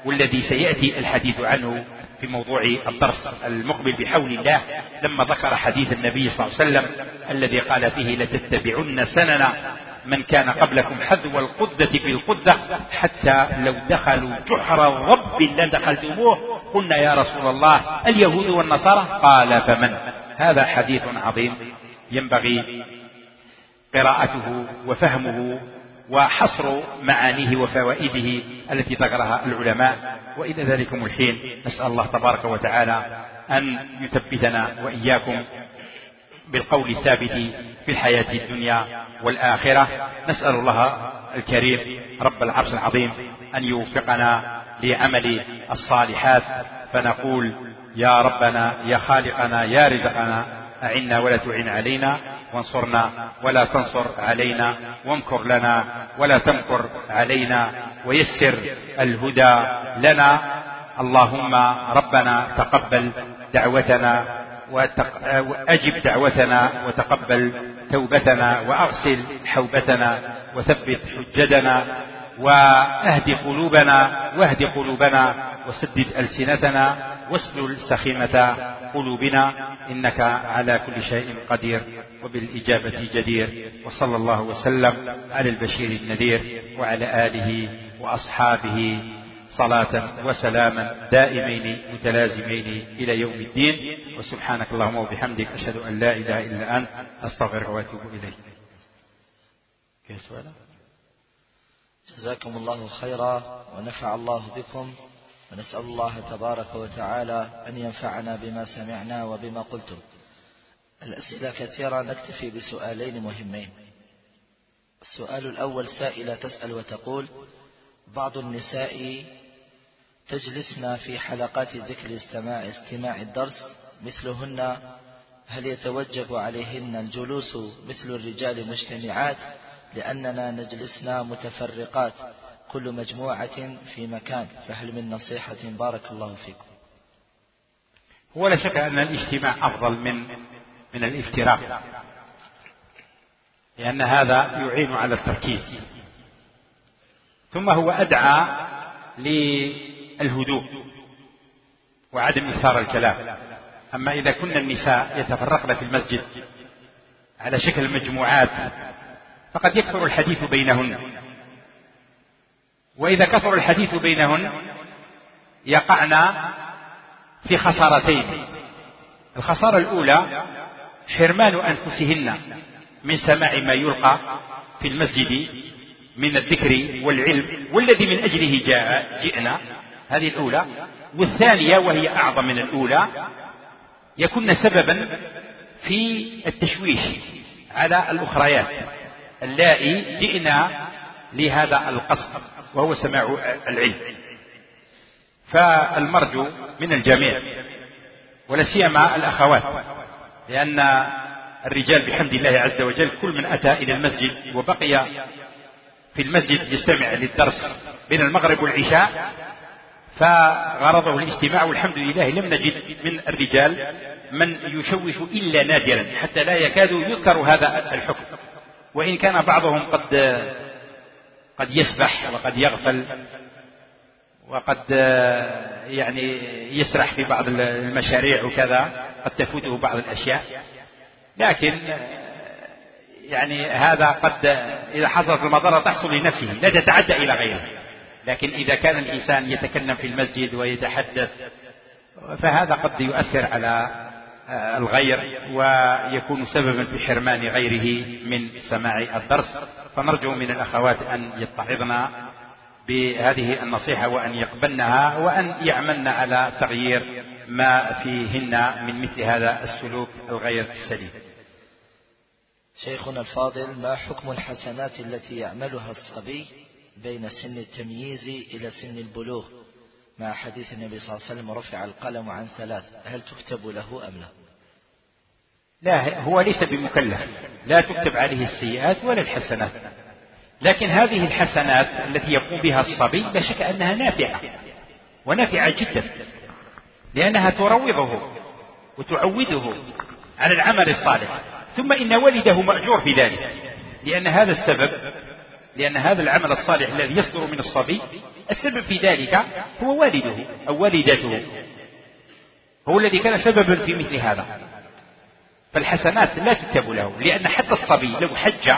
والذي سيأتي الحديث عنه في موضوع الدرس المقبل بحول الله، لما ذكر حديث النبي صلى الله عليه وسلم الذي قال فيه: لتتبعن سنن من كان قبلكم حذو القدة بالقدة حتى لو دخلوا جحر رب لدخلتموه. قلنا: يا رسول الله اليهود والنصارى؟ قال: فمن؟ هذا حديث عظيم ينبغي قراءته وفهمه وحصر معانيه وفوائده التي ذكرها العلماء. وإلى ذلكم الحين نسأل الله تبارك وتعالى أن يثبتنا وإياكم بالقول الثابت في الحياة الدنيا والآخرة. نسأل الله الكريم رب العرش العظيم أن يوفقنا لعمل الصالحات، فنقول: يا ربنا يا خالقنا يا رزقنا، أعنا ولا تعن علينا، وانصرنا ولا تنصر علينا، وامكر لنا ولا تمكر علينا، ويسر الهدى لنا. اللهم ربنا تقبل دعوتنا وأجب دعوتنا، وتقبل توبتنا، وأغسل حوبتنا، وثبت حجتنا، واهد قلوبنا، وسدد ألسنتنا، واسلل سخيمة قلوبنا، إنك على كل شيء قدير وبالإجابة جدير. وصلى الله وسلم على البشير النذير وعلى آله وأصحابه صلاة وسلاما دائمين متلازمين إلى يوم الدين. وسبحانك اللهم وبحمدك، أشهد أن لا إله إلا أنت، أستغفرك وأتوب إليك. جزاكم الله خيرا ونفع الله بكم، ونسأل الله تبارك وتعالى أن ينفعنا بما سمعنا وبما قلتم. الأسئلة كثيرة، نكتفي بسؤالين مهمين. السؤال الأول: سائلة تسأل وتقول: بعض النساء تجلسن في حلقات ذكر استماع الدرس مثلهن، هل يتوجب عليهن الجلوس مثل الرجال مجتمعات، لأننا نجلسنا متفرقات كل مجموعة في مكان، فهل من نصيحة؟ بارك الله فيكم. هو لا شك أن الاجتماع أفضل من الافتراق، لأن هذا يعين على التركيز، ثم هو أدعى للهدوء وعدم إثار الكلام. أما إذا كن النساء يتفرقن في المسجد على شكل مجموعات فقد يكثر الحديث بينهن، وإذا كثر الحديث بينهن يقعن في خسارتين. الخسارة الأولى حرمان أنفسهن من سماع ما يلقى في المسجد من الذكر والعلم والذي من أجله جئنا، هذه الأولى. والثانية وهي أعظم من الأولى، يكون سببا في التشويش على الأخريات اللائي جئنا لهذا القصد وهو سماع العلم. فالمرجو من الجميع ولا سيما الأخوات، لأن الرجال بحمد الله عز وجل كل من أتى إلى المسجد وبقي في المسجد يستمع للدرس بين المغرب والعشاء فغرضه الاستماع، والحمد لله لم نجد من الرجال من يشوش إلا نادرا، حتى لا يكاد يذكر هذا الحكم، وإن كان بعضهم قد يسبح وقد يغفل وقد يعني يسرح في بعض المشاريع وكذا، قد تفوته بعض الأشياء، لكن يعني هذا قد إذا حصلت المضرة تحصل لنفسه لا تتعدى إلى غيره. لكن إذا كان الإنسان يتكلم في المسجد ويتحدث فهذا قد يؤثر على الغير ويكون سببا في حرمان غيره من سماع الدرس. فنرجو من الأخوات أن يتعظن بهذه النصيحة وأن يقبلنها وأن يعملن على تغيير ما فيهن من مثل هذا السلوك الغير السليم. شيخنا الفاضل، ما حكم الحسنات التي يعملها الصبي بين سن التمييز إلى سن البلوغ مع حديث النبي صلى الله عليه وسلم رفع القلم عن 3، هل تكتب له أم لا؟ لا، هو ليس بمكلف، لا تكتب عليه السيئات ولا الحسنات، لكن هذه الحسنات التي يقوم بها الصبي لا شك أنها نافعة ونافعة جدا، لأنها تروضه وتعوده على العمل الصالح، ثم إن والده مأجور في ذلك، لأن هذا السبب لأن هذا العمل الصالح الذي يصدر من الصبي السبب في ذلك هو والده أو والدته، هو الذي كان سببا في مثل هذا. فالحسنات لا تكتب له، لأن حتى الصبي لو حج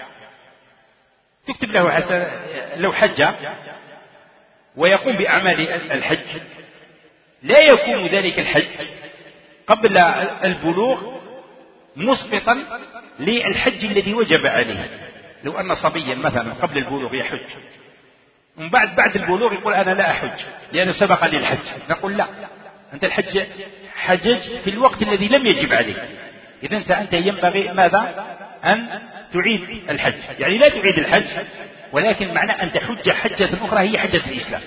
تكتب له لو حج ويقوم بأعمال الحج لا يكون ذلك الحج قبل البلوغ مسقطا للحج الذي وجب عليه. لو أن صبيا مثلا قبل البلوغ يحج ومن بعد البلوغ يقول أنا لا أحج لأنه سبق لي الحج، نقول لا، أنت الحج حججت في الوقت الذي لم يجب عليك، إذن أنت ينبغي ماذا؟ أن تعيد الحج، يعني لا تعيد الحج ولكن معنى أن تحج حجة أخرى هي حجة الإسلام.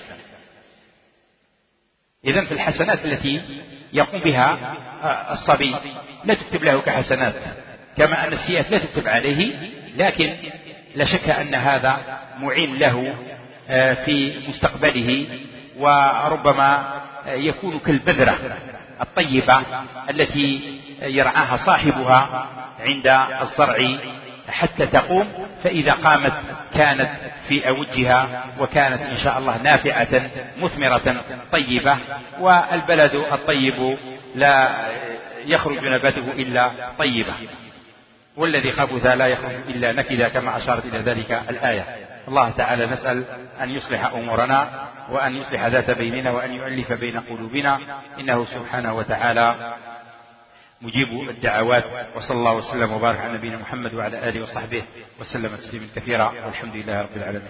إذن في الحسنات التي يقوم بها الصبي لا تكتب له كحسنات، كما أن السيئات لا تكتب عليه، لكن لا شك أن هذا معين له في مستقبله، وربما يكون كالبذرة الطيبة التي يرعاها صاحبها عند الزرع حتى تقوم، فإذا قامت كانت في أوجها وكانت إن شاء الله نافعة مثمرة طيبة. والبلد الطيب لا يخرج نباته إلا طيبة، والذي خبث لا يخرج إلا نكدا، كما أشارت إلى ذلك الآية. الله تعالى نسأل أن يصلح أمورنا وأن يصلح ذات بيننا وأن يؤلف بين قلوبنا، إنه سبحانه وتعالى مجيب الدعوات. وصلى الله وسلم وبارك على نبينا محمد وعلى آله وصحبه وسلم تسليما كثيرا، والحمد لله رب العالمين.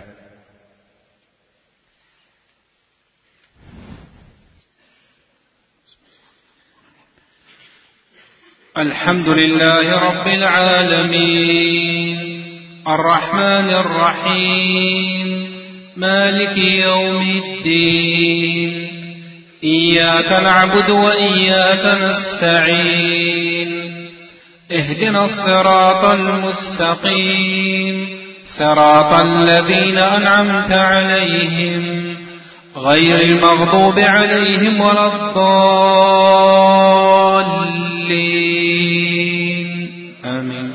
الحمد لله رب العالمين الرحمن الرحيم مالك يوم الدين، إياك نعبد وإياك نستعين، اهدنا الصراط المستقيم صراط الذين أنعمت عليهم غير المغضوب عليهم ولا الضالين آمين.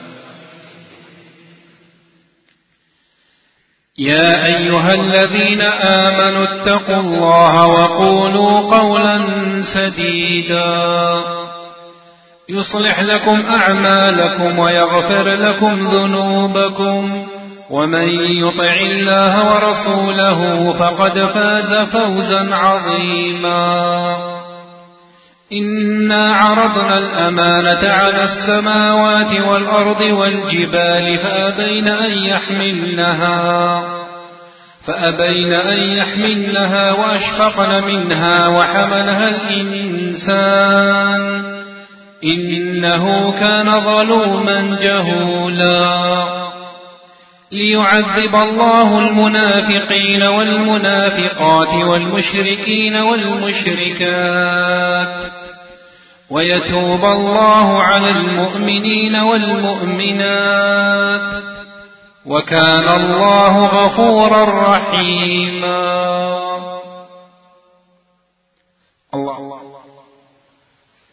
يا أيها الذين آمنوا اتقوا الله وقولوا قولا سديدا يصلح لكم أعمالكم ويغفر لكم ذنوبكم، ومن يطع الله ورسوله فقد فاز فوزا عظيما. إنا عرضنا الأمانة على السماوات والأرض والجبال فأبين أن يحملنها وأشفقن منها وحملها الإنسان إنه كان ظلوما جهولا. ليعذب الله المنافقين والمنافقات والمشركين والمشركات ويتوب الله على المؤمنين والمؤمنات، وكان الله غفورا رحيما. الله